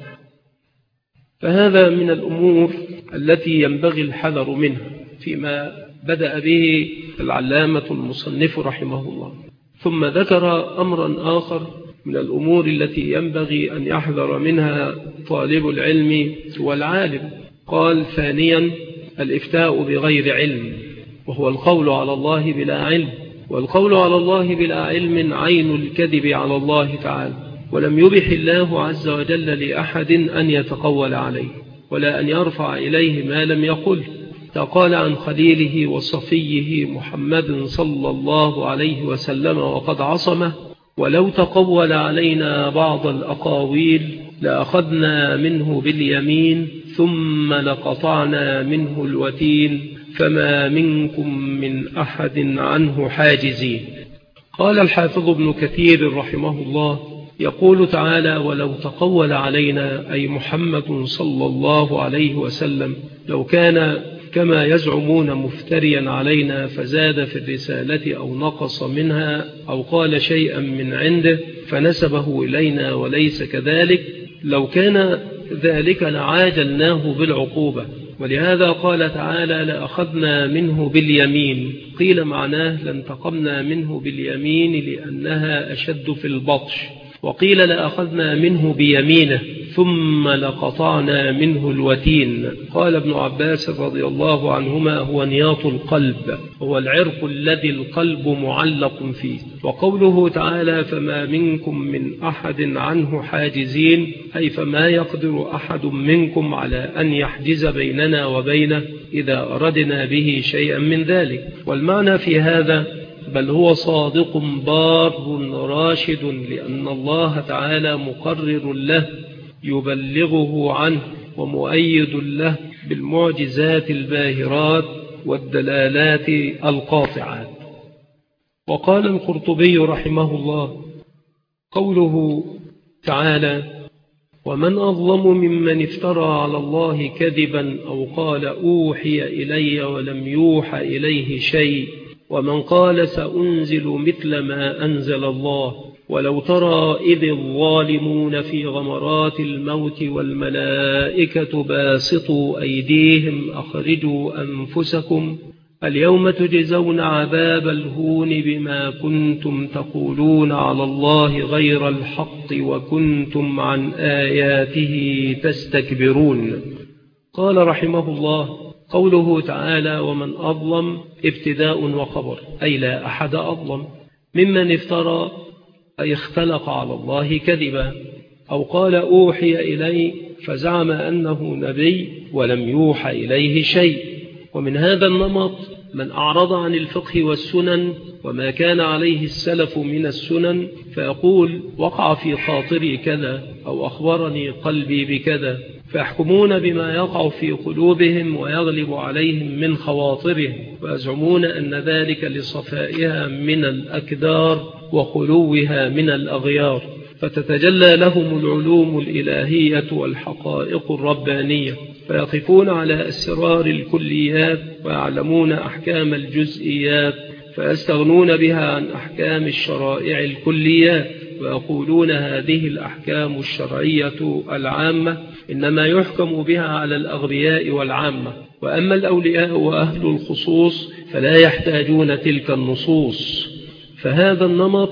فهذا من الأمور التي ينبغي الحذر منها فيما بدأ به العلامة المصنف رحمه الله. ثم ذكر أمرا آخر من الأمور التي ينبغي أن يحذر منها طالب العلم والعالم. قال: ثانيا الإفتاء بغير علم، وهو القول على الله بلا علم، والقول على الله بلا علم عين الكذب على الله تعالى، ولم يبح الله عز وجل لأحد أن يتقول عليه ولا أن يرفع إليه ما لم يقل. فقال عن خليله وصفيه محمد صلى الله عليه وسلم وقد عصمه: ولو تقول علينا بعض الأقاويل لأخذنا منه باليمين ثم لقطعنا منه الوتين فما منكم من أحد عنه حاجزين. قال الحافظ ابن كثير رحمه الله: يقول تعالى: ولو تقول علينا، أي محمد صلى الله عليه وسلم، لو كان كما يزعمون مفتريا علينا فزاد في الرسالة أو نقص منها أو قال شيئا من عنده فنسبه إلينا وليس كذلك، لو كان ذلك لعاجلناه بالعقوبة. ولهذا قال تعالى: لأخذنا منه باليمين، قيل معناه لانتقمنا منه باليمين لأنها أشد في البطش، وقيل لأخذنا منه بيمينه ثم لقطعنا منه الوتين. قال ابن عباس رضي الله عنهما: هو نياط القلب، هو العرق الذي القلب معلق فيه. وقوله تعالى: فما منكم من أحد عنه حاجزين، أي فما يقدر أحد منكم على أن يحجز بيننا وبينه إذا أردنا به شيئا من ذلك. والمعنى في هذا: بل هو صادق بار راشد، لأن الله تعالى مقرر له يبلغه عنه ومؤيد له بالمعجزات الباهرات والدلالات القاطعات. وقال القرطبي رحمه الله: قوله تعالى: ومن أظلم ممن افترى على الله كذبا أو قال أوحي إلي ولم يوحى إليه شيء، ومن قال سأنزل مثل ما أنزل الله، ولو ترى إذ الظالمون في غمرات الموت والملائكة باسطوا أيديهم أخرجوا أنفسكم اليوم تجزون عذاب الهون بما كنتم تقولون على الله غير الحق وكنتم عن آياته تستكبرون. قال رحمه الله: قوله تعالى: ومن أظلم ابتداء وخبر، أي لا أحد أظلم ممن افترى، أي اختلق على الله كذبا، أو قال أوحي إليه فزعم أنه نبي ولم يوحى إليه شيء. ومن هذا النمط من أعرض عن الفقه والسنن وما كان عليه السلف من السنن، فيقول: وقع في خاطري كذا، أو أخبرني قلبي بكذا، فيحكمون بما يقع في قلوبهم ويغلب عليهم من خواطرهم، ويزعمون أن ذلك لصفائها من الأكدار وخلوها من الأغيار، فتتجلى لهم العلوم الإلهية والحقائق الربانية، فيقفون على أسرار الكليات ويعلمون أحكام الجزئيات، فيستغنون بها عن أحكام الشرائع الكليات، ويقولون هذه الأحكام الشرعية العامة إنما يحكم بها على الأغبياء والعامة، وأما الأولياء وأهل الخصوص فلا يحتاجون تلك النصوص. فهذا النمط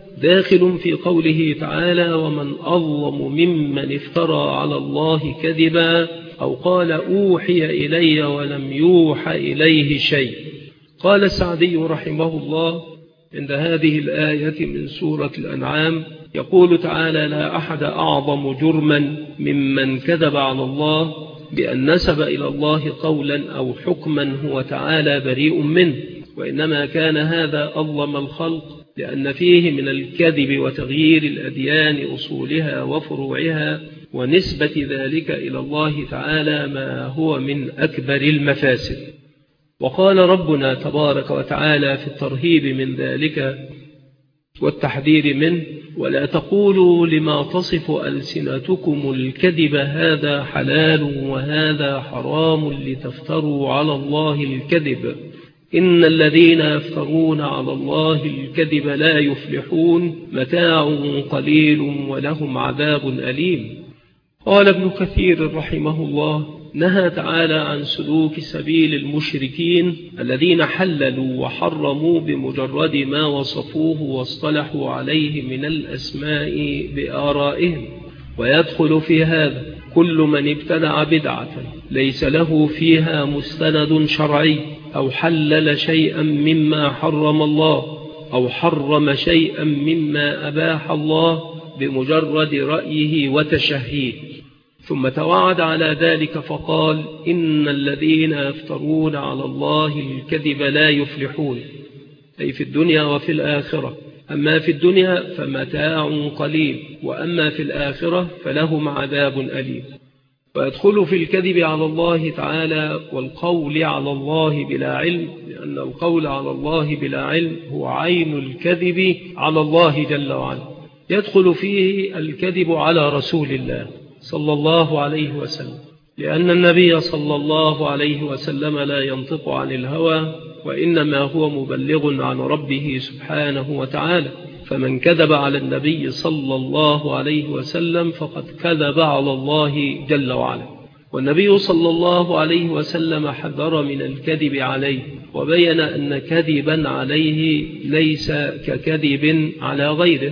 داخل في قوله تعالى: ومن أظلم ممن افترى على الله كذبا أو قال أوحي إلي ولم يوحى إليه شيء. قال السعدي رحمه الله عند هذه الآية من سورة الأنعام: يقول تعالى: لا أحد أعظم جرما ممن كذب على الله بأن نسب إلى الله قولا أو حكما هو تعالى بريء منه، وإنما كان هذا أظلم الخلق لأن فيه من الكذب وتغيير الأديان أصولها وفروعها ونسبة ذلك إلى الله تعالى ما هو من أكبر المفاسد. وقال ربنا تبارك وتعالى في الترهيب من ذلك والتحذير منه: ولا تقولوا لما تصف ألسنتكم الكذب هذا حلال وهذا حرام لتفتروا على الله الكذب إن الذين يفترون على الله الكذب لا يفلحون متاع قليل ولهم عذاب أليم. قال ابن كثير رحمه الله: نهى تعالى عن سلوك سبيل المشركين الذين حللوا وحرموا بمجرد ما وصفوه واصطلحوا عليه من الأسماء بآرائهم، ويدخل في هذا كل من ابتدع بدعة ليس له فيها مستند شرعي، أو حلل شيئا مما حرم الله، أو حرم شيئا مما أباح الله بمجرد رأيه وتشهيه، ثم توعد على ذلك فقال: إن الذين يفترون على الله الكذب لا يفلحون، أي في الدنيا وفي الآخرة. أما في الدنيا فمتاع قليل، وأما في الآخرة فلهم عذاب أليم. ويدخل في الكذب على الله تعالى والقول على الله بلا علم، لأن القول على الله بلا علم هو عين الكذب على الله جل وعلا. يدخل فيه الكذب على رسول الله صلى الله عليه وسلم، لأن النبي صلى الله عليه وسلم لا ينطق عن الهوى، وإنما هو مبلغ عن ربه سبحانه وتعالى. فمن كذب على النبي صلى الله عليه وسلم فقد كذب على الله جل وعلا. والنبي صلى الله عليه وسلم حذر من الكذب عليه، وبين أن كذبا عليه ليس ككذب على غيره،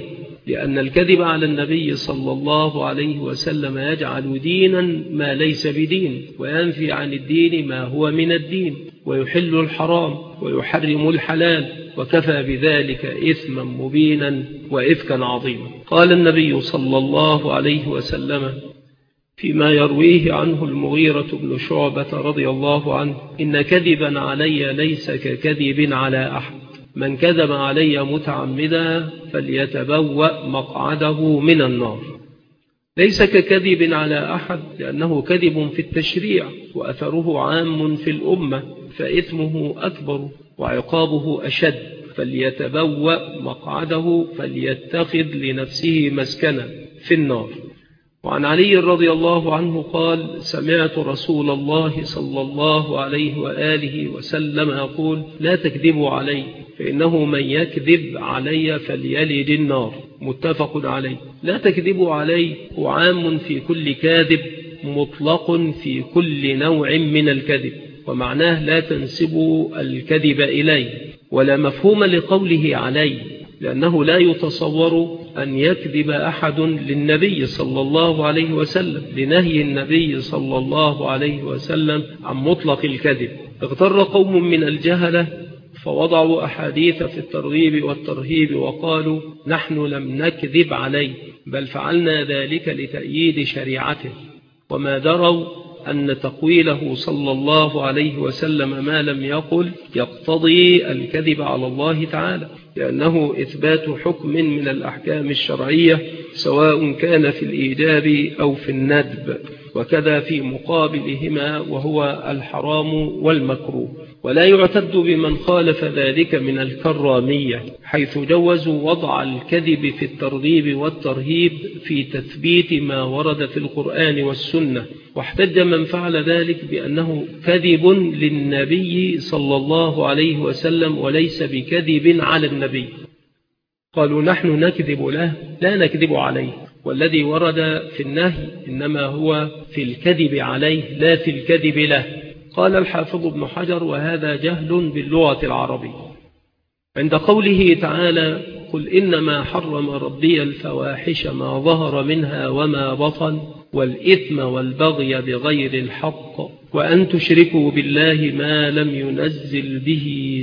لأن الكذب على النبي صلى الله عليه وسلم يجعل دينا ما ليس بدين، وينفي عن الدين ما هو من الدين، ويحل الحرام ويحرم الحلال، وكفى بذلك إثما مبينا وإفكا عظيما. قال النبي صلى الله عليه وسلم فيما يرويه عنه المغيرة بن شعبة رضي الله عنه: إن كذبا علي ليس ككذب على أحد، من كذب علي متعمدا فليتبوأ مقعده من النار. ليس ككذب على أحد لأنه كذب في التشريع، وأثره عام في الأمة، فإثمه أكبر وعقابه أشد. فليتبوأ مقعده، فليتخذ لنفسه مسكنا في النار. وعن علي رضي الله عنه قال: سمعت رسول الله صلى الله عليه وآله وسلم يقول: لا تكذبوا علي، فإنه من يكذب علي فليلج النار. متفق عليه. لا تكذبوا علي هو عام في كل كاذب، مطلق في كل نوع من الكذب، ومعناه لا تنسبوا الكذب إلي. ولا مفهوم لقوله علي، لأنه لا يتصور أن يكذب أحد للنبي صلى الله عليه وسلم، لنهي النبي صلى الله عليه وسلم عن مطلق الكذب. اغتر قوم من الجهلة فوضعوا أحاديث في الترغيب والترهيب وقالوا: نحن لم نكذب عليه، بل فعلنا ذلك لتأييد شريعته، وما دروا أن تقويله صلى الله عليه وسلم ما لم يقل يقتضي الكذب على الله تعالى، لأنه إثبات حكم من الأحكام الشرعية، سواء كان في الإيجاب أو في الندب، وكذا في مقابلهما وهو الحرام والمكروه. ولا يعتد بمن خالف ذلك من الكرامية، حيث جوزوا وضع الكذب في الترغيب والترهيب في تثبيت ما ورد في القرآن والسنة. واحتج من فعل ذلك بأنه كذب للنبي صلى الله عليه وسلم وليس بكذب على النبي. قالوا: نحن نكذب له لا نكذب عليه، والذي ورد في النهي إنما هو في الكذب عليه لا في الكذب له. قال الحافظ ابن حجر: وهذا جهل باللغة العربية. عند قوله تعالى: قل إنما حرم ربي الفواحش ما ظهر منها وما بطن والإثم والبغي بغير الحق وأن تشركوا بالله ما لم ينزل به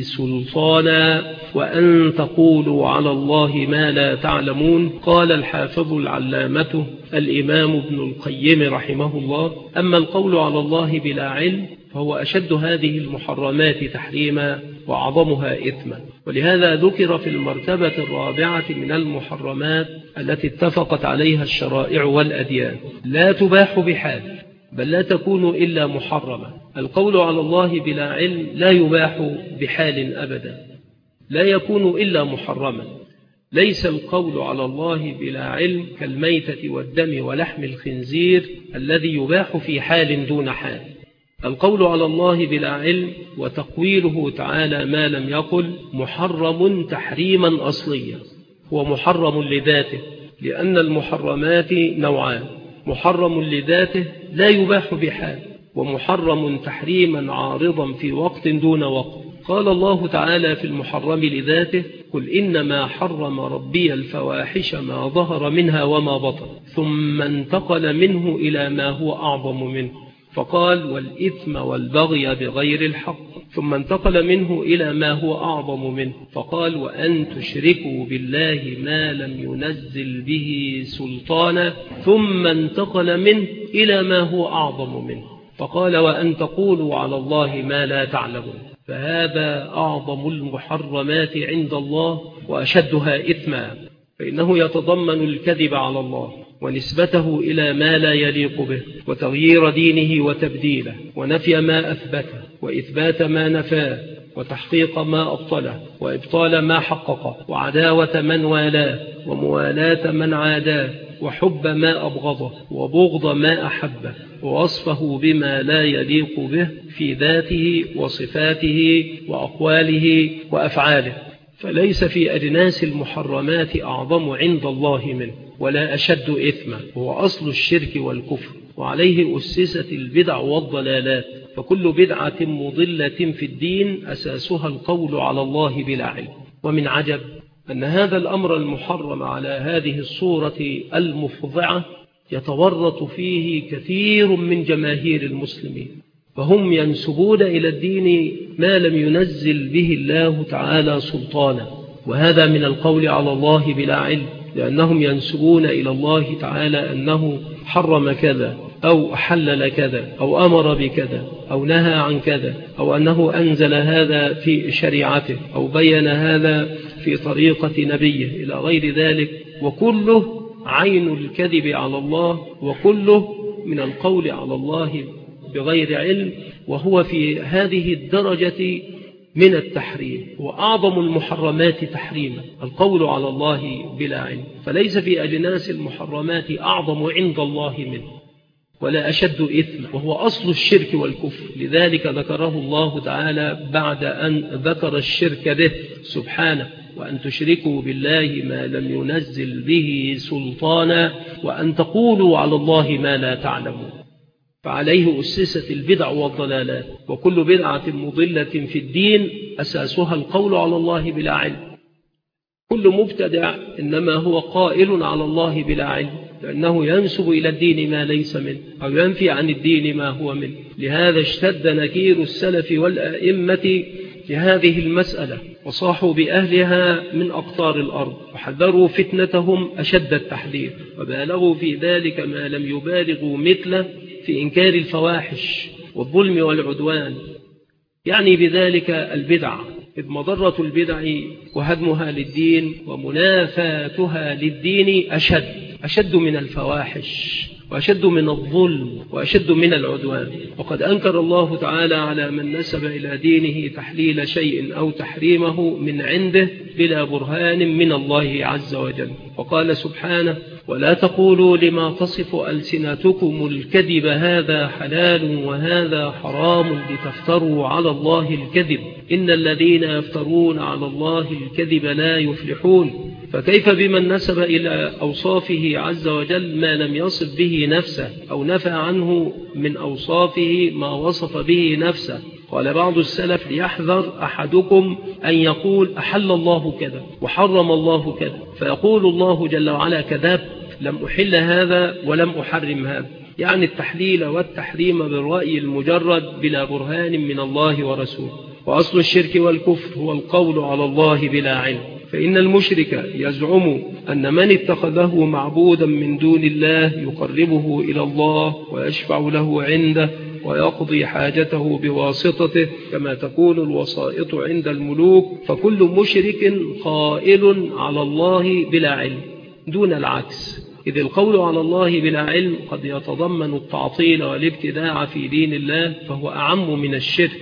سلطانا وأن تقولوا على الله ما لا تعلمون. قال الحافظ العلامة الإمام ابن القيم رحمه الله: أما القول على الله بلا علم فهو أشد هذه المحرمات تحريما وأعظمها إثما. ولهذا ذكر في المرتبة الرابعة من المحرمات التي اتفقت عليها الشرائع والأديان: لا تباح بحال، بل لا تكون إلا محرمة. القول على الله بلا علم لا يباح بحال أبدا، لا يكون إلا محرما. ليس القول على الله بلا علم كالميتة والدم ولحم الخنزير الذي يباح في حال دون حال. القول على الله بلا علم وتقويله تعالى ما لم يقل محرم تحريما أصليا، هو محرم لذاته، لأن المحرمات نوعان: محرم لذاته لا يباح بحال، ومحرم تحريما عارضا في وقت دون وقت. قال الله تعالى في المحرم لذاته: قل إنما حرم ربي الفواحش ما ظهر منها وما بطن، ثم انتقل منه إلى ما هو أعظم منه فقال: والإثم والبغي بغير الحق، ثم انتقل منه إلى ما هو أعظم منه فقال: وأن تشركوا بالله ما لم ينزل به سلطانا، ثم انتقل منه إلى ما هو أعظم منه فقال: وأن تقولوا على الله ما لا تعلمون. فهذا أعظم المحرمات عند الله وأشدها إثما، فإنه يتضمن الكذب على الله ونسبته إلى ما لا يليق به، وتغيير دينه وتبديله، ونفي ما أثبته وإثبات ما نفاه، وتحقيق ما أبطله وإبطال ما حققه، وعداوة من والاه وموالاة من عاداه، وحب ما أبغضه وبغض ما أحبه، ووصفه بما لا يليق به في ذاته وصفاته وأقواله وأفعاله. فليس في أجناس المحرمات أعظم عند الله منه ولا أشد إثما، هو أصل الشرك والكفر، وعليه أسست البدع والضلالات. فكل بدعة مضلة في الدين أساسها القول على الله بلا علم. ومن عجب أن هذا الأمر المحرم على هذه الصورة المفضعة يتورط فيه كثير من جماهير المسلمين، فهم ينسبون إلى الدين ما لم ينزل به الله تعالى سلطانا، وهذا من القول على الله بلا علم، لأنهم ينسبون إلى الله تعالى أنه حرم كذا أو حلل كذا أو أمر بكذا أو نهى عن كذا، أو أنه أنزل هذا في شريعته أو بين هذا في طريقة نبيه إلى غير ذلك، وكله عين الكذب على الله، وكله من القول على الله بغير علم، وهو في هذه الدرجة من التحريم، وأعظم المحرمات تحريما القول على الله بلا علم، فليس في أجناس المحرمات أعظم عند الله منه ولا أشد إثم، وهو أصل الشرك والكفر. لذلك ذكره الله تعالى بعد أن ذكر الشرك به سبحانه: وأن تشركوا بالله ما لم ينزل به سلطانا وأن تقولوا على الله ما لا تعلمون. فعليه أسست البدع والضلالات، وكل بدعة مضلة في الدين أساسها القول على الله بلا علم. كل مبتدع إنما هو قائل على الله بلا علم، لأنه ينسب إلى الدين ما ليس منه أو ينفي عن الدين ما هو منه. لهذا اشتد نكير السلف والأئمة لهذه المسألة، وصاحوا بأهلها من أقطار الأرض، وحذروا فتنتهم أشد التحذير، وبالغوا في ذلك ما لم يبالغوا مثله في إنكار الفواحش والظلم والعدوان، يعني بذلك البدع، إذ مضرة البدع وهدمها للدين ومنافاتها للدين أشد من الفواحش، وأشد من الظلم، وأشد من العدوان. وقد أنكر الله تعالى على من نسب إلى دينه تحليل شيء أو تحريمه من عنده بلا برهان من الله عز وجل، وقال سبحانه: ولا تقولوا لما تصف ألسنتكم الكذب هذا حلال وهذا حرام لتفتروا على الله الكذب إن الذين يفترون على الله الكذب لا يفلحون. فكيف بمن نسب إلى أوصافه عز وجل ما لم يصف به نفسه أو نفى عنه من أوصافه ما وصف به نفسه؟ قال بعض السلف: ليحذر أحدكم أن يقول أحل الله كذا وحرم الله كذا، فيقول الله جل وعلا: كذبت، لم أحل هذا ولم أحرم هذا، يعني التحليل والتحريم بالرأي المجرد بلا برهان من الله ورسوله. وأصل الشرك والكفر هو القول على الله بلا علم، فإن المشرك يزعم أن من اتخذه معبودا من دون الله يقربه إلى الله ويشفع له عنده ويقضي حاجته بواسطته كما تكون الوسائط عند الملوك، فكل مشرك قائل على الله بلا علم دون العكس، إذ القول على الله بلا علم قد يتضمن التعطيل والابتداع في دين الله، فهو أعم من الشرك،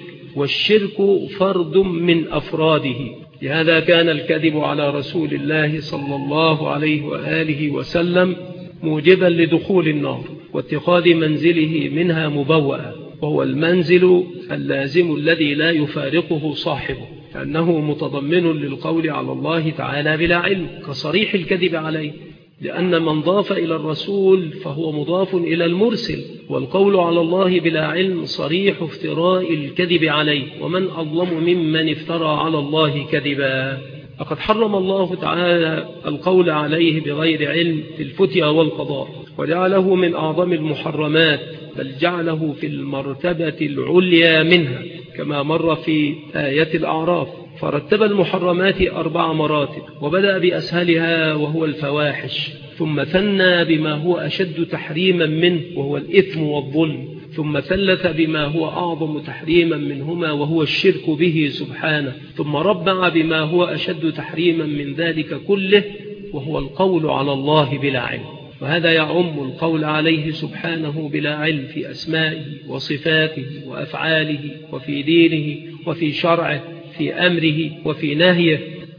والشرك فرد من أفراده. لهذا كان الكذب على رسول الله صلى الله عليه وآله وسلم موجبا لدخول النار واتخاذ منزله منها مبوأ، وهو المنزل اللازم الذي لا يفارقه صاحبه، لأنه متضمن للقول على الله تعالى بلا علم كصريح الكذب عليه، لأن من ضاف إلى الرسول فهو مضاف إلى المرسل، والقول على الله بلا علم صريح افتراء الكذب عليه، ومن أظلم ممن افترى على الله كذبا. فقد حرم الله تعالى القول عليه بغير علم في الفتيا والقضاء، وجعله من أعظم المحرمات، بل جعله في المرتبة العليا منها كما مر في آية الأعراف، فرتب المحرمات 4 مراتب، وبدأ بأسهلها وهو الفواحش، ثم ثنى بما هو أشد تحريما منه وهو الإثم والظلم، ثم ثلث بما هو أعظم تحريما منهما وهو الشرك به سبحانه، ثم ربع بما هو أشد تحريما من ذلك كله وهو القول على الله بلا علم. وهذا يعم القول عليه سبحانه بلا علم في أسمائه وصفاته وأفعاله وفي دينه وفي شرعه، في أمره وفي نهيه.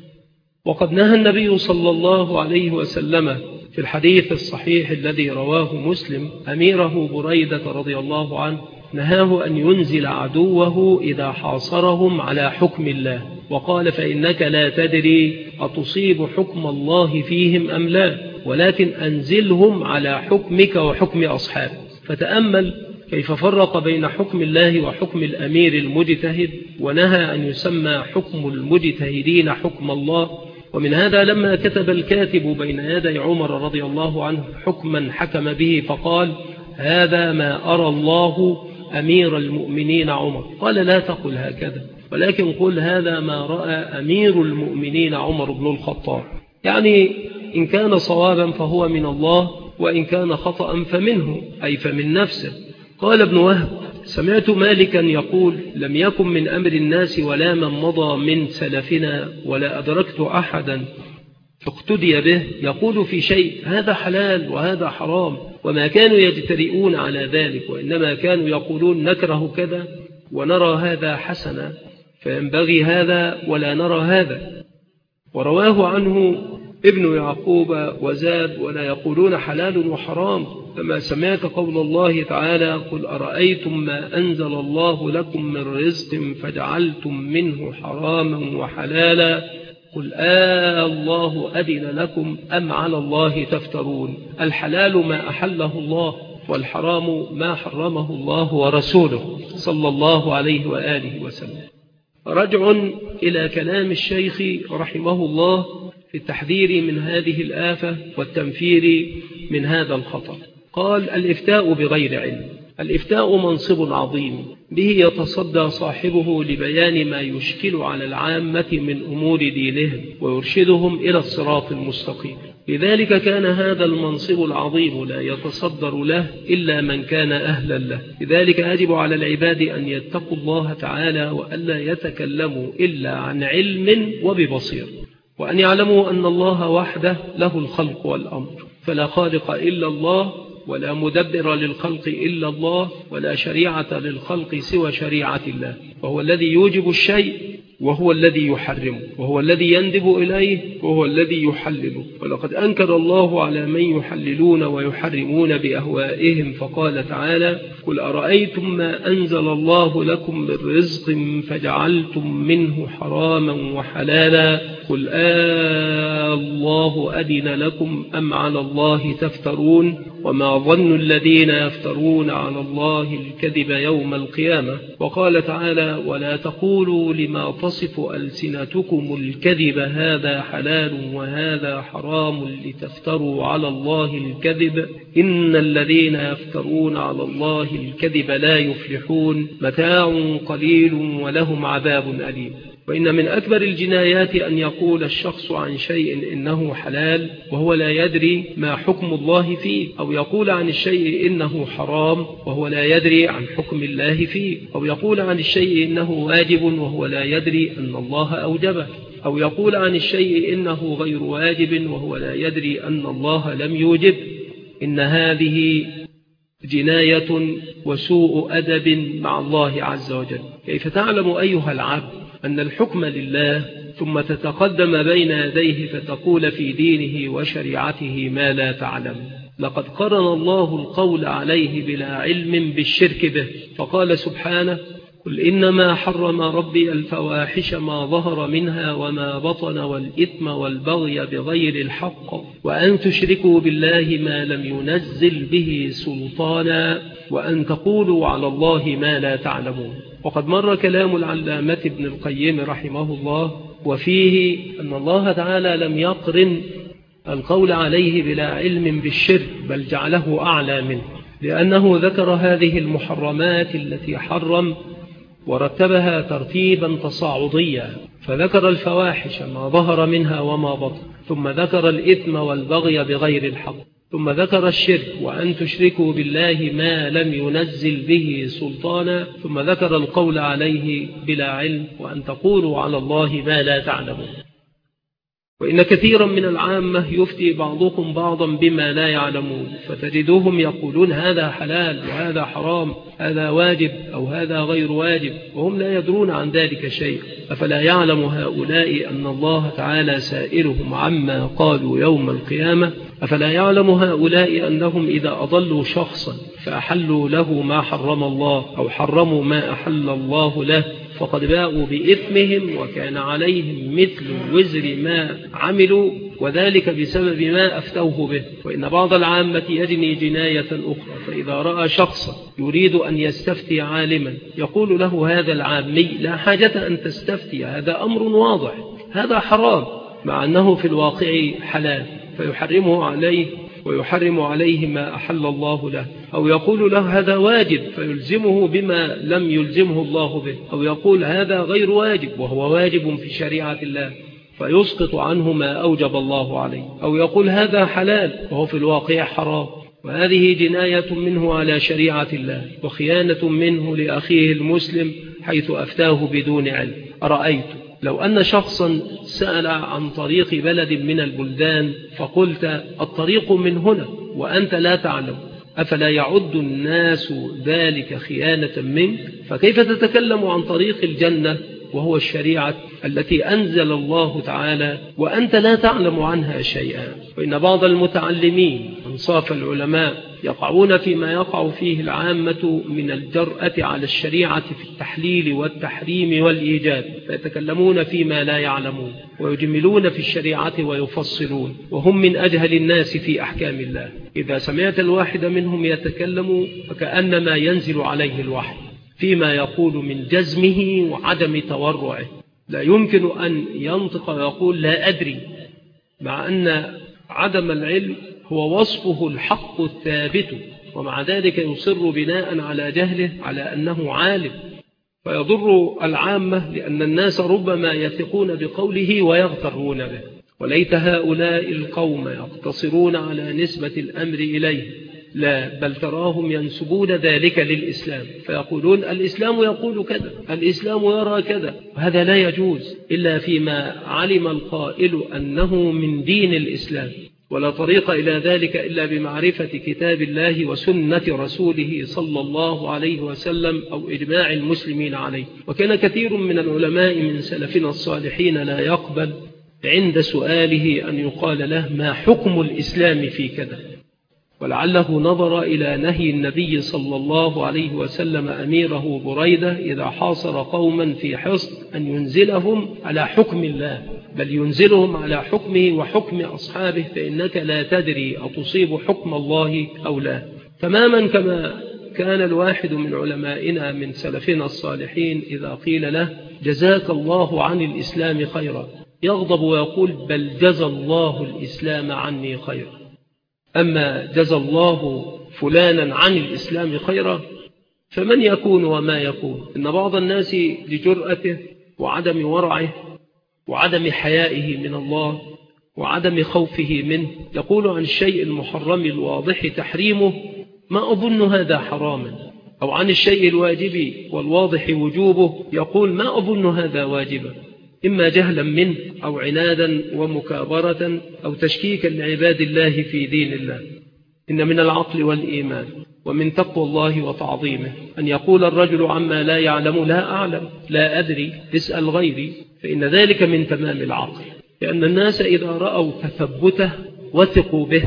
وقد نهى النبي صلى الله عليه وسلم في الحديث الصحيح الذي رواه مسلم أميره بريدة رضي الله عنه، نهاه أن ينزل عدوه إذا حاصرهم على حكم الله، وقال: فإنك لا تدري أتصيب حكم الله فيهم أم لا، ولكن أنزلهم على حكمك وحكم أصحابك. فتأمل كيف فرق بين حكم الله وحكم الأمير المجتهد، ونهى أن يسمى حكم المجتهدين حكم الله، ومن هذا لما كتب الكاتب بين يدي عمر رضي الله عنه حكما حكم به فقال: هذا ما أرى الله أمير المؤمنين عمر. قال: لا تقل هكذا، ولكن قل هذا ما رأى أمير المؤمنين عمر بن الخطاب. يعني إن كان صوابا فهو من الله، وإن كان خطأ فمنه، أي فمن نفسه. قال ابن وهب: سمعت مالكا يقول: لم يكن من أمر الناس ولا من مضى من سلفنا ولا أدركت أحدا اقتدي به يقول في شيء هذا حلال وهذا حرام، وما كانوا يجترئون على ذلك، وإنما كانوا يقولون نكره كذا ونرى هذا حسنا، فينبغي هذا ولا نرى هذا. ورواه عنه ابن يعقوب وزاد: ولا يقولون حلال وحرام. لما سمعت قول الله تعالى: قل أرأيتم ما أنزل الله لكم من رزق فجعلتم منه حراما وحلالا قل الله أذن لكم أم على الله تفترون. الحلال ما أحله الله، والحرام ما حرمه الله ورسوله صلى الله عليه وآله وسلم. رجع إلى كلام الشيخ رحمه الله في التحذير من هذه الآفة والتنفير من هذا الخطر. قال: الإفتاء بغير علم. الإفتاء منصب عظيم به يتصدى صاحبه لبيان ما يشكل على العامة من أمور دينهم ويرشدهم إلى الصراط المستقيم. لذلك كان هذا المنصب العظيم لا يتصدر له إلا من كان أهلا له. لذلك يجب على العباد أن يتقوا الله تعالى وألا يتكلموا إلا عن علم وببصير، وأن يعلموا أن الله وحده له الخلق والأمر، فلا خالق إلا الله، ولا مدبر للخلق إلا الله، ولا شريعة للخلق سوى شريعة الله. وهو الذي يوجب الشيء وهو الذي يحرمه، وهو الذي يندب إليه وهو الذي يحلله. ولقد أنكر الله على من يحللون ويحرمون بأهوائهم فقال تعالى: قل أرأيتم ما أنزل الله لكم من رزق فجعلتم منه حراما وحلالا قل الله أذن لكم أم على الله تفترون وما ظن الذين يفترون على الله الكذب يوم القيامة. وقال تعالى: ولا تقولوا لما تصف ألسنتكم الكذب هذا حلال وهذا حرام لتفتروا على الله الكذب إن الذين يفترون على الله الكذب لا يفلحون متاع قليل ولهم عذاب أليم. وإن من أكبر الجنايات أن يقول الشخص عن شيء إنه حلال وهو لا يدري ما حكم الله فيه، أو يقول عن الشيء إنه حرام وهو لا يدري عن حكم الله فيه، أو يقول عن الشيء إنه واجب وهو لا يدري أن الله أوجبه، أو يقول عن الشيء إنه غير واجب وهو لا يدري أن الله لم يوجب. إن هذه جناية وسوء أدب مع الله عز وجل. كيف تعلم أيها العبد أن الحكم لله ثم تتقدم بين يديه فتقول في دينه وشريعته ما لا تعلم؟ لقد قرن الله القول عليه بلا علم بالشرك به، فقال سبحانه: قل إنما حرم ربي الفواحش ما ظهر منها وما بطن والإثم والبغي بغير الحق وأن تشركوا بالله ما لم ينزل به سلطانا وأن تقولوا على الله ما لا تعلمون. وقد مر كلام العلامة ابن القيم رحمه الله وفيه أن الله تعالى لم يقرن القول عليه بلا علم بالشرك، بل جعله أعلى منه، لأنه ذكر هذه المحرمات التي حرم ورتبها ترتيبا تصاعديا، فذكر الفواحش ما ظهر منها وما بطن، ثم ذكر الإثم والبغي بغير الحق، ثم ذكر الشرك وأن تشركوا بالله ما لم ينزل به سلطانا، ثم ذكر القول عليه بلا علم وأن تقولوا على الله ما لا تعلمون. وإن كثيرا من العامة يفتي بعضكم بعضا بما لا يعلمون، فتجدوهم يقولون هذا حلال وهذا حرام، هذا واجب أو هذا غير واجب، وهم لا يدرون عن ذلك شيء. أفلا يعلم هؤلاء أن الله تعالى سائلهم عما قالوا يوم القيامة؟ أفلا يعلم هؤلاء أنهم إذا أضلوا شخصا فأحلوا له ما حرم الله أو حرموا ما أحل الله له فقد باءوا بإثمهم وكان عليهم مثل وزر ما عملوا، وذلك بسبب ما أفتوه به. وإن بعض العامة يجني جناية أخرى، فإذا رأى شخصا يريد أن يستفتي عالما يقول له هذا العامي: لا حاجة أن تستفتي، هذا أمر واضح، هذا حرام، مع أنه في الواقع حلال، فيحرمه عليه ويحرم عليه ما أحل الله له، أو يقول له هذا واجب فيلزمه بما لم يلزمه الله به، أو يقول هذا غير واجب وهو واجب في شريعة الله فيسقط عنه ما أوجب الله عليه، أو يقول هذا حلال وهو في الواقع حرام، وهذه جناية منه على شريعة الله وخيانة منه لأخيه المسلم حيث أفتاه بدون علم. أرأيت لو أن شخصا سأل عن طريق بلد من البلدان فقلت الطريق من هنا وأنت لا تعلم، أفلا يعد الناس ذلك خيانة منك؟ فكيف تتكلم عن طريق الجنة وهو الشريعة التي أنزل الله تعالى وأنت لا تعلم عنها شيئا؟ وإن بعض المتعلمين أنصاف العلماء يقعون فيما يقع فيه العامة من الجرأة على الشريعة في التحليل والتحريم والإيجاب، فيتكلمون فيما لا يعلمون ويجملون في الشريعة ويفصلون، وهم من أجهل الناس في أحكام الله. إذا سمعت الواحد منهم يتكلم فكأنما ينزل عليه الوحي فيما يقول من جزمه وعدم تورعه، لا يمكن أن ينطق ويقول لا أدري، مع أن عدم العلم هو وصفه الحق الثابت، ومع ذلك يصر بناء على جهله على أنه عالم، فيضر العامة لأن الناس ربما يثقون بقوله ويغترون به. وليت هؤلاء القوم يقتصرون على نسبة الأمر إليه، لا بل تراهم ينسبون ذلك للإسلام، فيقولون الإسلام يقول كذا، الإسلام يرى كذا، وهذا لا يجوز إلا فيما علم القائل أنه من دين الإسلام، ولا طريق إلى ذلك إلا بمعرفة كتاب الله وسنة رسوله صلى الله عليه وسلم أو إجماع المسلمين عليه. وكان كثير من العلماء من سلفنا الصالحين لا يقبل عند سؤاله أن يقال له ما حكم الإسلام في كذا، ولعله نظر إلى نهي النبي صلى الله عليه وسلم أميره بريدة إذا حاصر قوما في حصن أن ينزلهم على حكم الله، بل ينزلهم على حكمه وحكم أصحابه، فإنك لا تدري أتصيب حكم الله أو لا. تماما كما كان الواحد من علمائنا من سلفنا الصالحين إذا قيل له جزاك الله عن الإسلام خيرا يغضب ويقول بل جزى الله الإسلام عني خيرا. أما جزى الله فلانا عن الإسلام خيرا فمن يكون وما يكون. إن بعض الناس لجرأته وعدم ورعه وعدم حيائه من الله وعدم خوفه منه يقول عن الشيء المحرم الواضح تحريمه ما أظن هذا حراما، أو عن الشيء الواجب والواضح وجوبه يقول ما أظن هذا واجبا، إما جهلا منه أو عنادا ومكابرة أو تشكيكا لعباد الله في دين الله. إن من العقل والإيمان ومن تقوى الله وتعظيمه أن يقول الرجل عما لا يعلم لا أعلم، لا أدري، اسأل غيري، فإن ذلك من تمام العقل، لأن الناس إذا رأوا تثبته وثقوا به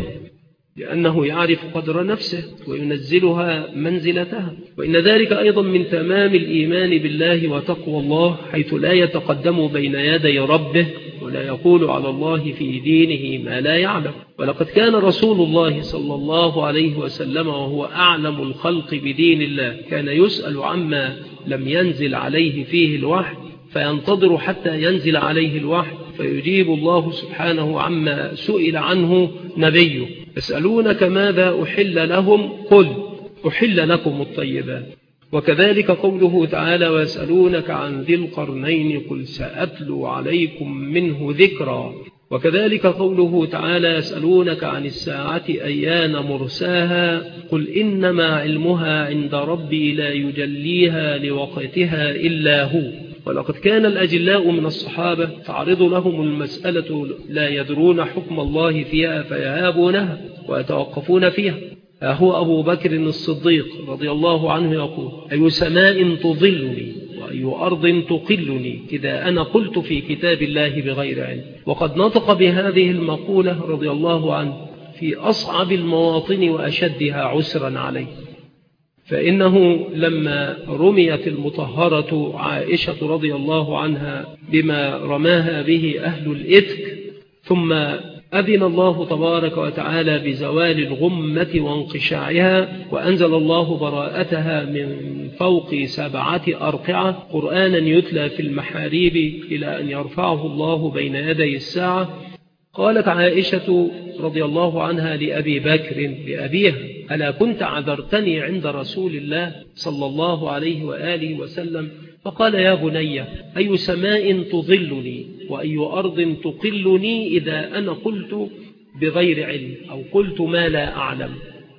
لأنه يعرف قدر نفسه وينزلها منزلتها. وإن ذلك أيضا من تمام الإيمان بالله وتقوى الله، حيث لا يتقدم بين يدي ربه ولا يقول على الله في دينه ما لا يعلم. ولقد كان رسول الله صلى الله عليه وسلم وهو أعلم الخلق بدين الله كان يسأل عما لم ينزل عليه فيه الوحي فينتظر حتى ينزل عليه الوحي فيجيب الله سبحانه عما سئل عنه نبيه. يسألونك ماذا أحل لهم قل أحل لكم الطيبات. وكذلك قوله تعالى ويسألونك عن ذي القرنين قل سأتلو عليكم منه ذكرا. وكذلك قوله تعالى يسألونك عن الساعة أيان مرساها قل إنما علمها عند ربي لا يجليها لوقتها إلا هو. ولقد كان الأجلاء من الصحابة تعرض لهم المسألة لا يدرون حكم الله فيها فيهابونها ويتوقفون فيها. هو أبو بكر الصديق رضي الله عنه يقول أي سماء تظلني وأي أرض تقلني إذا أنا قلت في كتاب الله بغير علم. وقد نطق بهذه المقولة رضي الله عنه في أصعب المواطن وأشدها عسرا عليه، فإنه لما رميت المطهرة عائشة رضي الله عنها بما رماها به أهل الإفك ثم أذن الله تبارك وتعالى بزوال الغمة وانقشاعها، وأنزل الله براءتها من فوق 7 أرقعة، قرآنا يتلى في المحاريب إلى أن يرفعه الله بين يدي الساعة. قالت عائشة رضي الله عنها لأبي بكر لأبيها: ألا كنت عذرتني عند رسول الله صلى الله عليه وآله وسلم؟ فقال: يا بني، أي سماء تظلني وأي أرض تقلني إذا أنا قلت بغير علم أو قلت ما لا أعلم.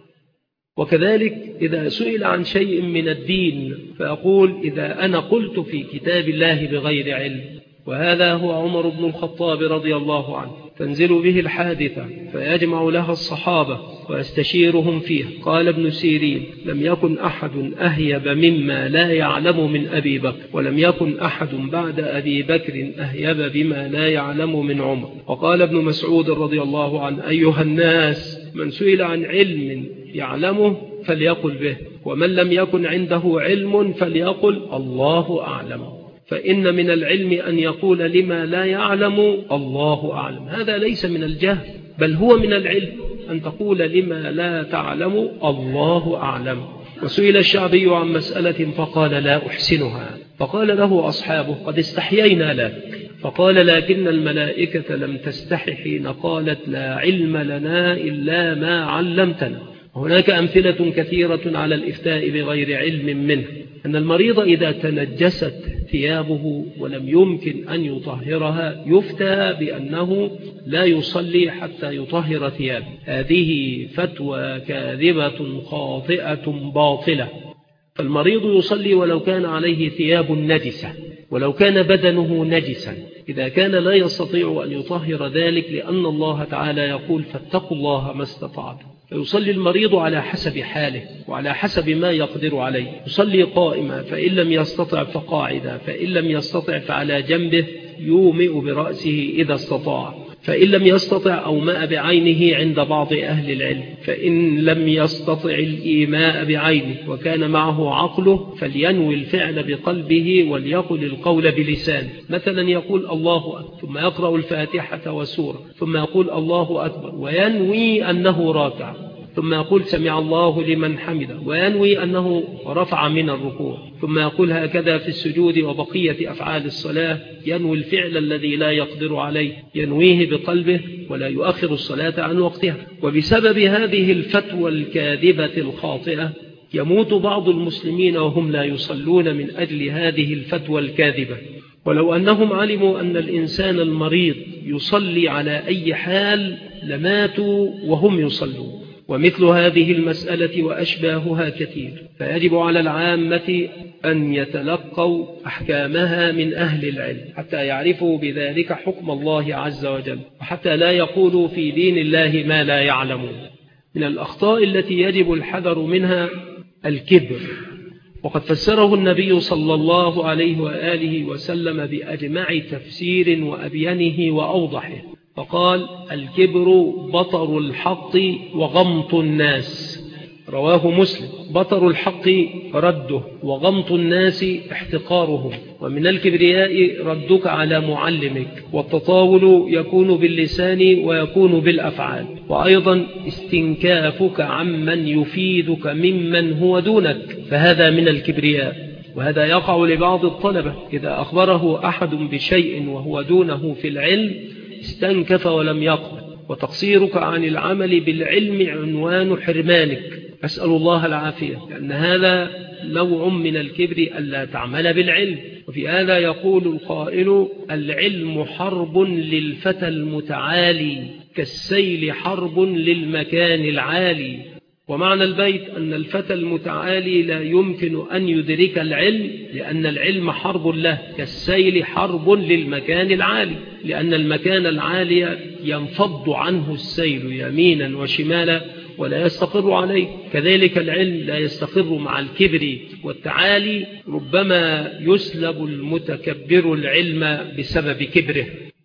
وكذلك إذا سئل عن شيء من الدين فأقول: إذا أنا قلت في كتاب الله بغير علم. وهذا هو عمر بن الخطاب رضي الله عنه، تنزل به الحادثة فيجمع لها الصحابة ويستشيرهم فيها. قال ابن سيرين: لم يكن أحد أهيب مما لا يعلم من أبي بكر، ولم يكن أحد بعد أبي بكر أهيب بما لا يعلم من عمر. وقال ابن مسعود رضي الله عنه: أيها الناس، من سئل عن علم يعلمه فليقل به، ومن لم يكن عنده علم فليقل الله أعلم. فإن من العلم أن يقول لما لا يعلم الله أعلم. هذا ليس من الجهل، بل هو من العلم أن تقول لما لا تعلم الله أعلم. وسئل الشعبي عن مسألة فقال: لا أحسنها. فقال له أصحابه: قد استحيينا لك. فقال: لكن الملائكة لم تستحي حين قالت: لا علم لنا إلا ما علمتنا. هناك أمثلة كثيرة على الإفتاء بغير علم منه، أن المريض إذا تنجست ثيابه ولم يمكن أن يطهرها يفتى بأنه لا يصلي حتى يطهر ثيابه. هذه فتوى كاذبة خاطئة باطلة. فالمريض يصلي ولو كان عليه ثياب نجسة، ولو كان بدنه نجسا، إذا كان لا يستطيع أن يطهر ذلك، لأن الله تعالى يقول: فاتقوا الله ما استطعتم. فيصلي المريض على حسب حاله وعلى حسب ما يقدر عليه. يصلي قائما، فإن لم يستطع فقاعدا، فإن لم يستطع فعلى جنبه يومئ برأسه إذا استطاع، فإن لم يستطع أومأ بعينه عند بعض أهل العلم، فإن لم يستطع الإيماء بعينه وكان معه عقله فلينوي الفعل بقلبه وليقل القول بلسانه. مثلا يقول الله أكبر ثم يقرأ الفاتحة وسورة ثم يقول الله أكبر وينوي أنه راكع، ثم يقول سمع الله لمن حمده وينوي أنه رفع من الركوع، ثم يقول هكذا في السجود وبقية أفعال الصلاة. ينوي الفعل الذي لا يقدر عليه، ينويه بقلبه ولا يؤخر الصلاة عن وقتها. وبسبب هذه الفتوى الكاذبة الخاطئة يموت بعض المسلمين وهم لا يصلون من أجل هذه الفتوى الكاذبة. ولو أنهم علموا أن الإنسان المريض يصلي على أي حال لماتوا وهم يصلون. ومثل هذه المسألة وأشباهها كثير، فيجب على العامة أن يتلقوا أحكامها من أهل العلم حتى يعرفوا بذلك حكم الله عز وجل، وحتى لا يقولوا في دين الله ما لا يعلمون. من الأخطاء التي يجب الحذر منها الكبر، وقد فسره النبي صلى الله عليه وآله وسلم بأجمع تفسير وأبينه وأوضحه، فقال: الكبر بطر الحق وغمط الناس. رواه مسلم. بطر الحق رده، وغمط الناس احتقارهم. ومن الكبرياء ردك على معلمك، والتطاول يكون باللسان ويكون بالأفعال، وأيضا استنكافك عمن يفيدك ممن هو دونك، فهذا من الكبرياء. وهذا يقع لبعض الطلبة إذا أخبره أحد بشيء وهو دونه في العلم استنكف ولم يقبل. وتقصيرك عن العمل بالعلم عنوان حرمانك، أسأل الله العافية، لأن هذا نوع من الكبر ألا تعمل بالعلم. وفي هذا يقول القائل: العلم حرب للفتى المتعالي كالسيل حرب للمكان العالي. ومعنى البيت أن الفتى المتعالي لا يمكن أن يدرك العلم، لأن العلم حرب له، كالسيل حرب للمكان العالي، لأن المكان العالي ينفض عنه السيل يمينا وشمالا ولا يستقر عليه. كذلك العلم لا يستقر مع الكبر والتعالي، ربما يسلب المتكبر العلم بسبب كبره.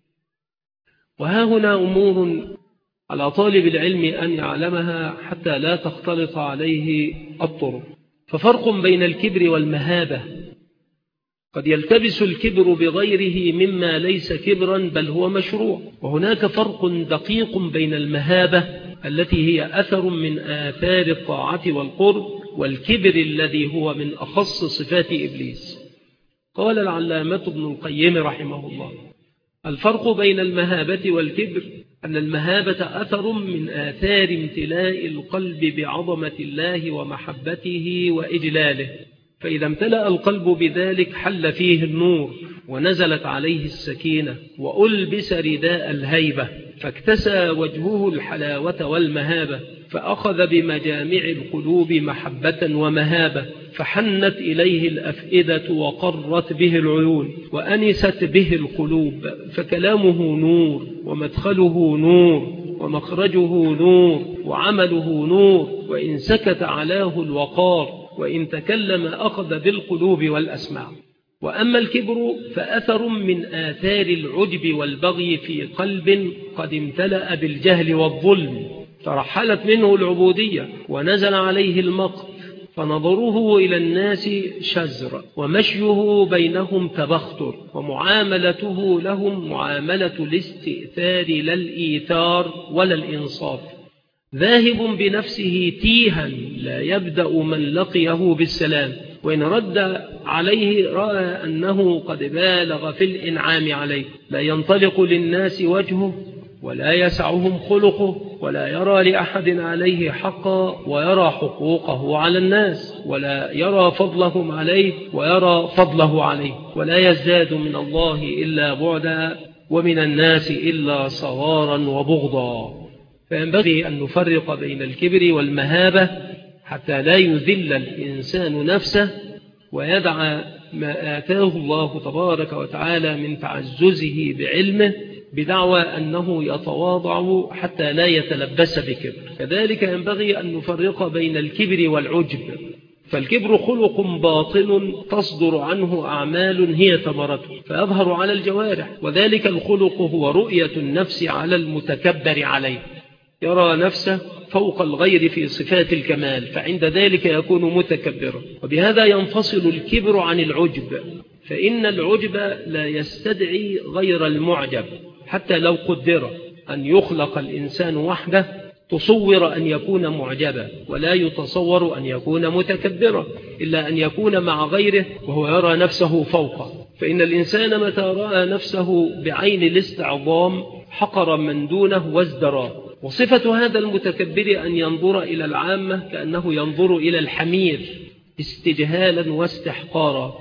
وها هنا أمور على طالب العلم أن يعلمها حتى لا تختلط عليه الطرق. ففرق بين الكبر والمهابة. قد يلتبس الكبر بغيره مما ليس كبرا بل هو مشروع. وهناك فرق دقيق بين المهابة التي هي أثر من آثار الطاعة والقرب والكبر الذي هو من أخص صفات إبليس. قال العلامة ابن القيم رحمه الله: الفرق بين المهابة والكبر أن المهابة أثر من آثار امتلاء القلب بعظمة الله ومحبته وإجلاله، فإذا امتلأ القلب بذلك حل فيه النور ونزلت عليه السكينة وألبس رداء الهيبة، فاكتسى وجهه الحلاوة والمهابة، فأخذ بمجامع القلوب محبة ومهابة، فحنت إليه الأفئدة وقرت به العيون وأنست به القلوب، فكلامه نور ومدخله نور ومخرجه نور وعمله نور، وإن سكت علاه الوقار، وإن تكلم أخذ بالقلوب والأسماع. وأما الكبر فأثر من آثار العجب والبغي في قلب قد امتلأ بالجهل والظلم، فرحلت منه العبودية ونزل عليه المقت، فنظره إلى الناس شزر، ومشيه بينهم تبختر، ومعاملته لهم معاملة الاستئثار لا الإيثار ولا الإنصاف، ذاهب بنفسه تيها لا يبدأ من لقيه بالسلام، وإن رد عليه رأى أنه قد بالغ في الإنعام عليه، لا ينطلق للناس وجهه ولا يسعهم خلقه، ولا يرى لأحد عليه حقا ويرى حقوقه على الناس، ولا يرى فضلهم عليه ويرى فضله عليه، ولا يزداد من الله إلا بعدا ومن الناس إلا صغارا وبغضا. فينبغي أن نفرق بين الكبر والمهابة حتى لا يذل الإنسان نفسه ويدع ما آتاه الله تبارك وتعالى من تعززه بعلمه بدعوى أنه يتواضع حتى لا يتلبس بكبر. كذلك ينبغي أن نفرق بين الكبر والعجب، فالكبر خلق باطن تصدر عنه أعمال هي ثمرته فيظهر على الجوارح، وذلك الخلق هو رؤية النفس على المتكبر عليه، يرى نفسه فوق الغير في صفات الكمال، فعند ذلك يكون متكبرا. وبهذا ينفصل الكبر عن العجب، فإن العجب لا يستدعي غير المعجب، حتى لو قدر أن يخلق الإنسان وحده تصور أن يكون معجبا، ولا يتصور أن يكون متكبرا إلا أن يكون مع غيره وهو يرى نفسه فوقه. فإن الإنسان متى رأى نفسه بعين الاستعظام حقر من دونه وازدراه. وصفة هذا المتكبر أن ينظر إلى العامة كأنه ينظر إلى الحمير استجهالا واستحقارا.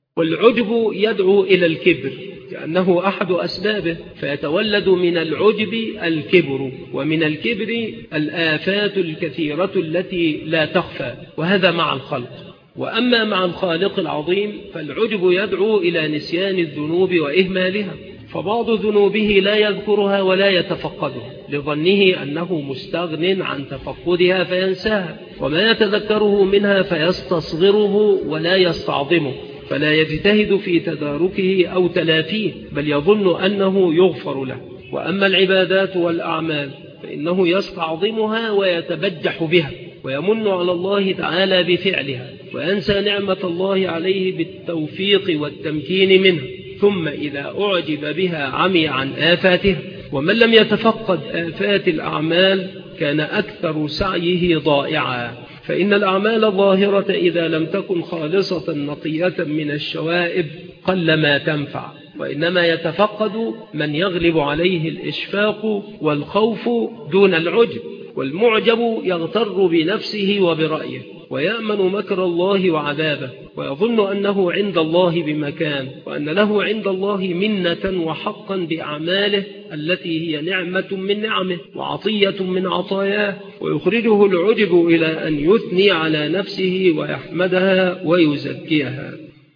والعجب يدعو إلى الكبر كأنه أحد أسبابه، فيتولد من العجب الكبر، ومن الكبر الآفات الكثيرة التي لا تخفى، وهذا مع الخلق. وأما مع الخالق العظيم فالعجب يدعو إلى نسيان الذنوب وإهمالها، فبعض ذنوبه لا يذكرها ولا يتفقدها لظنه أنه مستغن عن تفقدها فينساها، وما يتذكره منها فيستصغره ولا يستعظمه، فلا يجتهد في تداركه أو تلافيه، بل يظن أنه يغفر له. وأما العبادات والأعمال فإنه يستعظمها ويتبجح بها ويمن على الله تعالى بفعلها، وينسى نعمة الله عليه بالتوفيق والتمكين منها، ثم إذا أعجب بها عمي عن آفاتها. ومن لم يتفقد آفات الأعمال كان أكثر سعيه ضائعا، فإن الأعمال الظاهرة إذا لم تكن خالصة نقية من الشوائب قل ما تنفع، وإنما يتفقد من يغلب عليه الإشفاق والخوف دون العجب. والمعجب يغتر بنفسه وبرأيه ويأمن مكر الله وعذابه، ويظن أنه عند الله بمكان، وأن له عند الله منة وحقا بأعماله التي هي نعمة من نعمه وعطية من عطاياه، ويخرجه العجب إلى أن يثني على نفسه ويحمدها ويزكيها.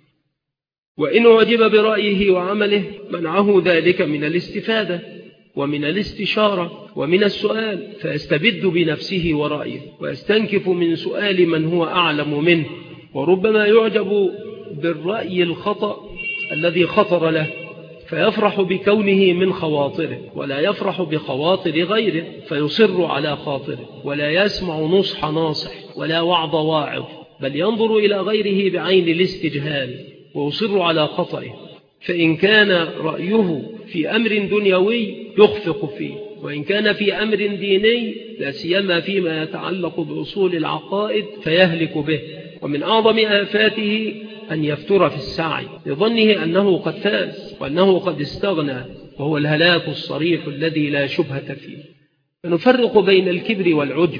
وإن عجب برأيه وعمله منعه ذلك من الاستفادة ومن الاستشارة ومن السؤال، فيستبد بنفسه ورأيه ويستنكف من سؤال من هو أعلم منه، وربما يعجب بالرأي الخطأ الذي خطر له فيفرح بكونه من خواطره، ولا يفرح بخواطر غيره فيصر على خاطره، ولا يسمع نصح ناصح ولا وعظ واعظ، بل ينظر إلى غيره بعين الاستجهال، ويصر على خطئه، فإن كان رأيه في أمر دنيوي يخفق فيه، وإن كان في أمر ديني لا سيما فيما يتعلق بأصول العقائد فيهلك به. ومن أعظم آفاته أن يفتر في السعي لظنه أنه قد فاز وأنه قد استغنى، وهو الهلاك الصريح الذي لا شبهة فيه. فنفرق بين الكبر والعجب،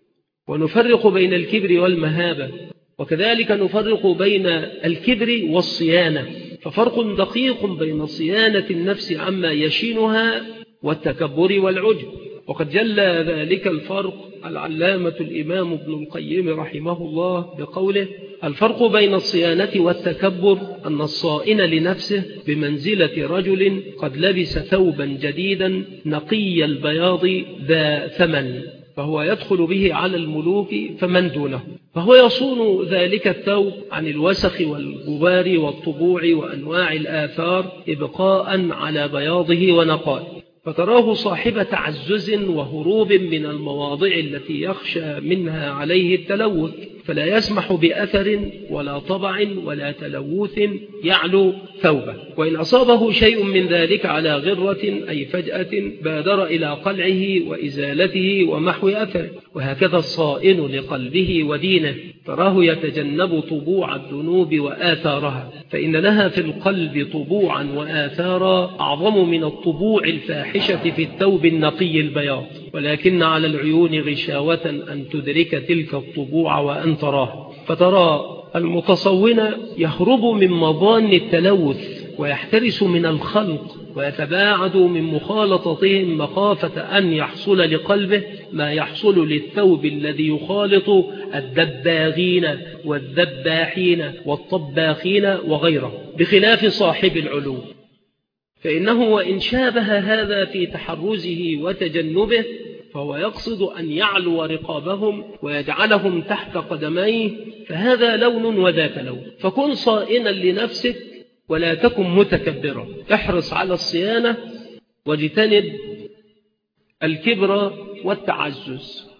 ونفرق بين الكبر والمهابة، وكذلك نفرق بين الكبر والصيانة، ففرق دقيق بين صيانة النفس عما يشينها والتكبر والعجب. وقد جلى ذلك الفرق العلامة الإمام ابن القيم رحمه الله بقوله: الفرق بين الصيانة والتكبر أن الصائن لنفسه بمنزلة رجل قد لبس ثوبا جديدا نقي البياض ذا ثمن، فهو يدخل به على الملوك فمن دونه، فهو يصون ذلك الثوب عن الوسخ والغبار والطبوع وأنواع الآثار إبقاء على بياضه ونقائه، فتراه صاحب تعزز وهروب من المواضع التي يخشى منها عليه التلوث، فلا يسمح بأثر ولا طبع ولا تلوث يعلو ثوبه. وإن أصابه شيء من ذلك على غرة أي فجأة بادر إلى قلعه وإزالته ومحو أثره. وهكذا الصائن لقلبه ودينه، تراه يتجنب طبوع الذنوب وآثارها، فإن لها في القلب طبوعا وآثارا أعظم من الطبوع الفاحشة في الثوب النقي البياض، ولكن على العيون غشاوة أن تدرك تلك الطبوع وأن تراها. فترى المتصون يهرب من مظان التلوث ويحترس من الخلق ويتباعد من مخالطتهم مخافة أن يحصل لقلبه ما يحصل للثوب الذي يخالط الدباغين والذباحين والطباخين وغيره، بخلاف صاحب العلو، فإنه وإن شابه هذا في تحرزه وتجنبه فهو يقصد أن يعلو رقابهم ويجعلهم تحت قدميه، فهذا لون وذاك لون. فكن صائنا لنفسك ولا تكن متكبرا، احرص على الصيانة واجتنب الكبر والتعزز.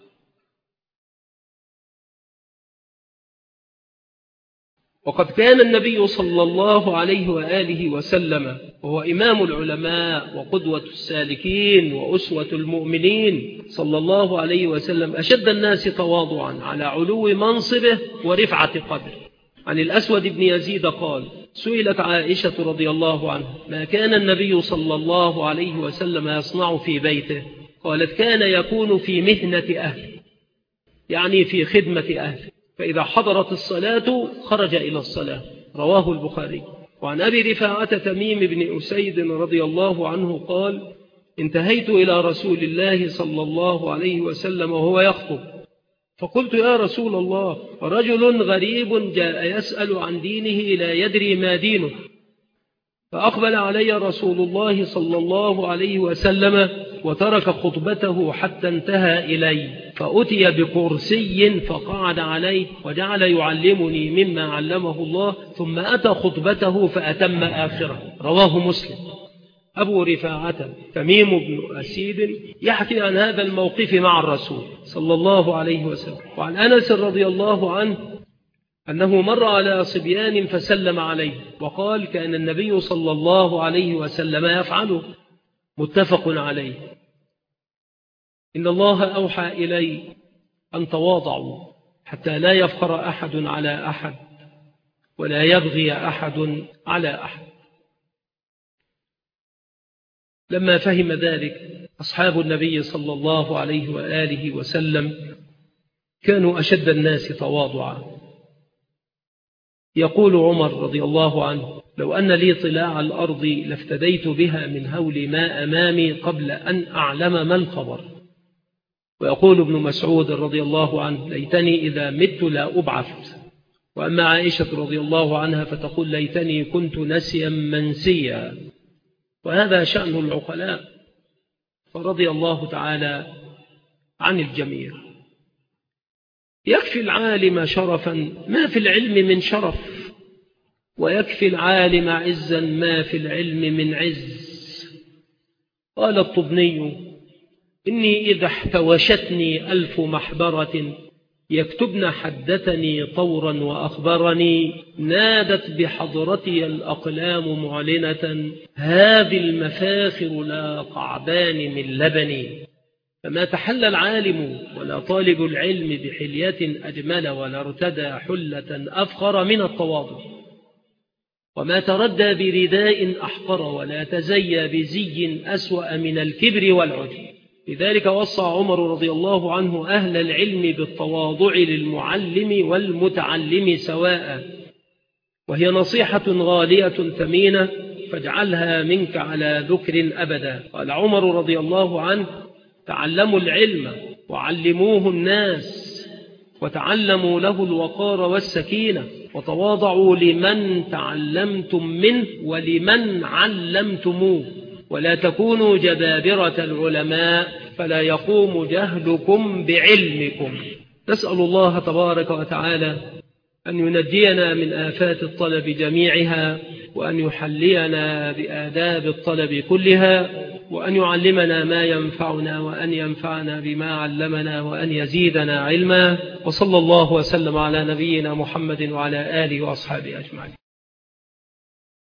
وقد كان النبي صلى الله عليه وآله وسلم وهو إمام العلماء وقدوة السالكين وأسوة المؤمنين صلى الله عليه وسلم أشد الناس تواضعا على علو منصبه ورفعة قدره. عن الأسود بن يزيد قال: سئلت عائشة رضي الله عنها ما كان النبي صلى الله عليه وسلم يصنع في بيته؟ قالت: كان يكون في مهنة أهله، يعني في خدمة أهله، فإذا حضرت الصلاة خرج إلى الصلاة. رواه البخاري. وعن أبي رفاعة تميم بن أسيد رضي الله عنه قال: انتهيت إلى رسول الله صلى الله عليه وسلم وهو يخطب، فقلت: يا رسول الله، رجل غريب جاء يسأل عن دينه لا يدري ما دينه. فأقبل علي رسول الله صلى الله عليه وسلم وترك خطبته حتى انتهى إلي، فأتي بكرسي فقعد عليه وجعل يعلمني مما علمه الله، ثم أتى خطبته فأتم آخره. رواه مسلم. أبو رفاعة تميم بن أسيد يحكي عن هذا الموقف مع الرسول صلى الله عليه وسلم. وعن أنس رضي الله عنه أنه مر على صبيان فسلم عليه وقال: كان النبي صلى الله عليه وسلم يفعله. متفق عليه. إن الله أوحى إلي أن تواضعوا حتى لا يفخر أحد على أحد ولا يبغي أحد على أحد. لما فهم ذلك أصحاب النبي صلى الله عليه وآله وسلم كانوا أشد الناس تواضعا. يقول عمر رضي الله عنه: لو أن لي طلاع الأرض لافتديت بها من هول ما أمامي قبل أن أعلم ما الخبر. ويقول ابن مسعود رضي الله عنه: ليتني إذا مت لا أبعث. وأما عائشة رضي الله عنها فتقول: ليتني كنت نسيا منسيا. وهذا شأن العقلاء، فرضي الله تعالى عن الجميع. يكفي العالم شرفا ما في العلم من شرف، ويكفي العالم عزا ما في العلم من عز. قال الطبني: إني إذا احتوشتني 1000 محبرة يكتبن حدثني طورا وأخبرني، نادت بحضرتي الأقلام معلنة، هذه المفاخر لا قعدان من لبني. فما تحلى العالم ولا طالب العلم بحلية أجمل ولا ارتدى حلة أفخر من التواضع، وما تردى برداء أحقر ولا تزيى بزي أسوأ من الكبر والعجب. لذلك وصى عمر رضي الله عنه أهل العلم بالتواضع للمعلم والمتعلم سواء، وهي نصيحة غالية ثمينة فاجعلها منك على ذكر أبدا. قال عمر رضي الله عنه: تعلموا العلم وعلموه الناس، وتعلموا له الوقار والسكينة، وتواضعوا لمن تعلمتم منه ولمن علمتموه، ولا تكونوا جبابرة العلماء فلا يقوم جهلكم بعلمكم. نسأل الله تبارك وتعالى أن ينجينا من آفات الطلب جميعها، وأن يحلينا بآداب الطلب كلها، وأن يعلمنا ما ينفعنا، وأن ينفعنا بما علمنا، وأن يزيدنا علما. وصلى الله وسلم على نبينا محمد وعلى آله وأصحابه أجمعين.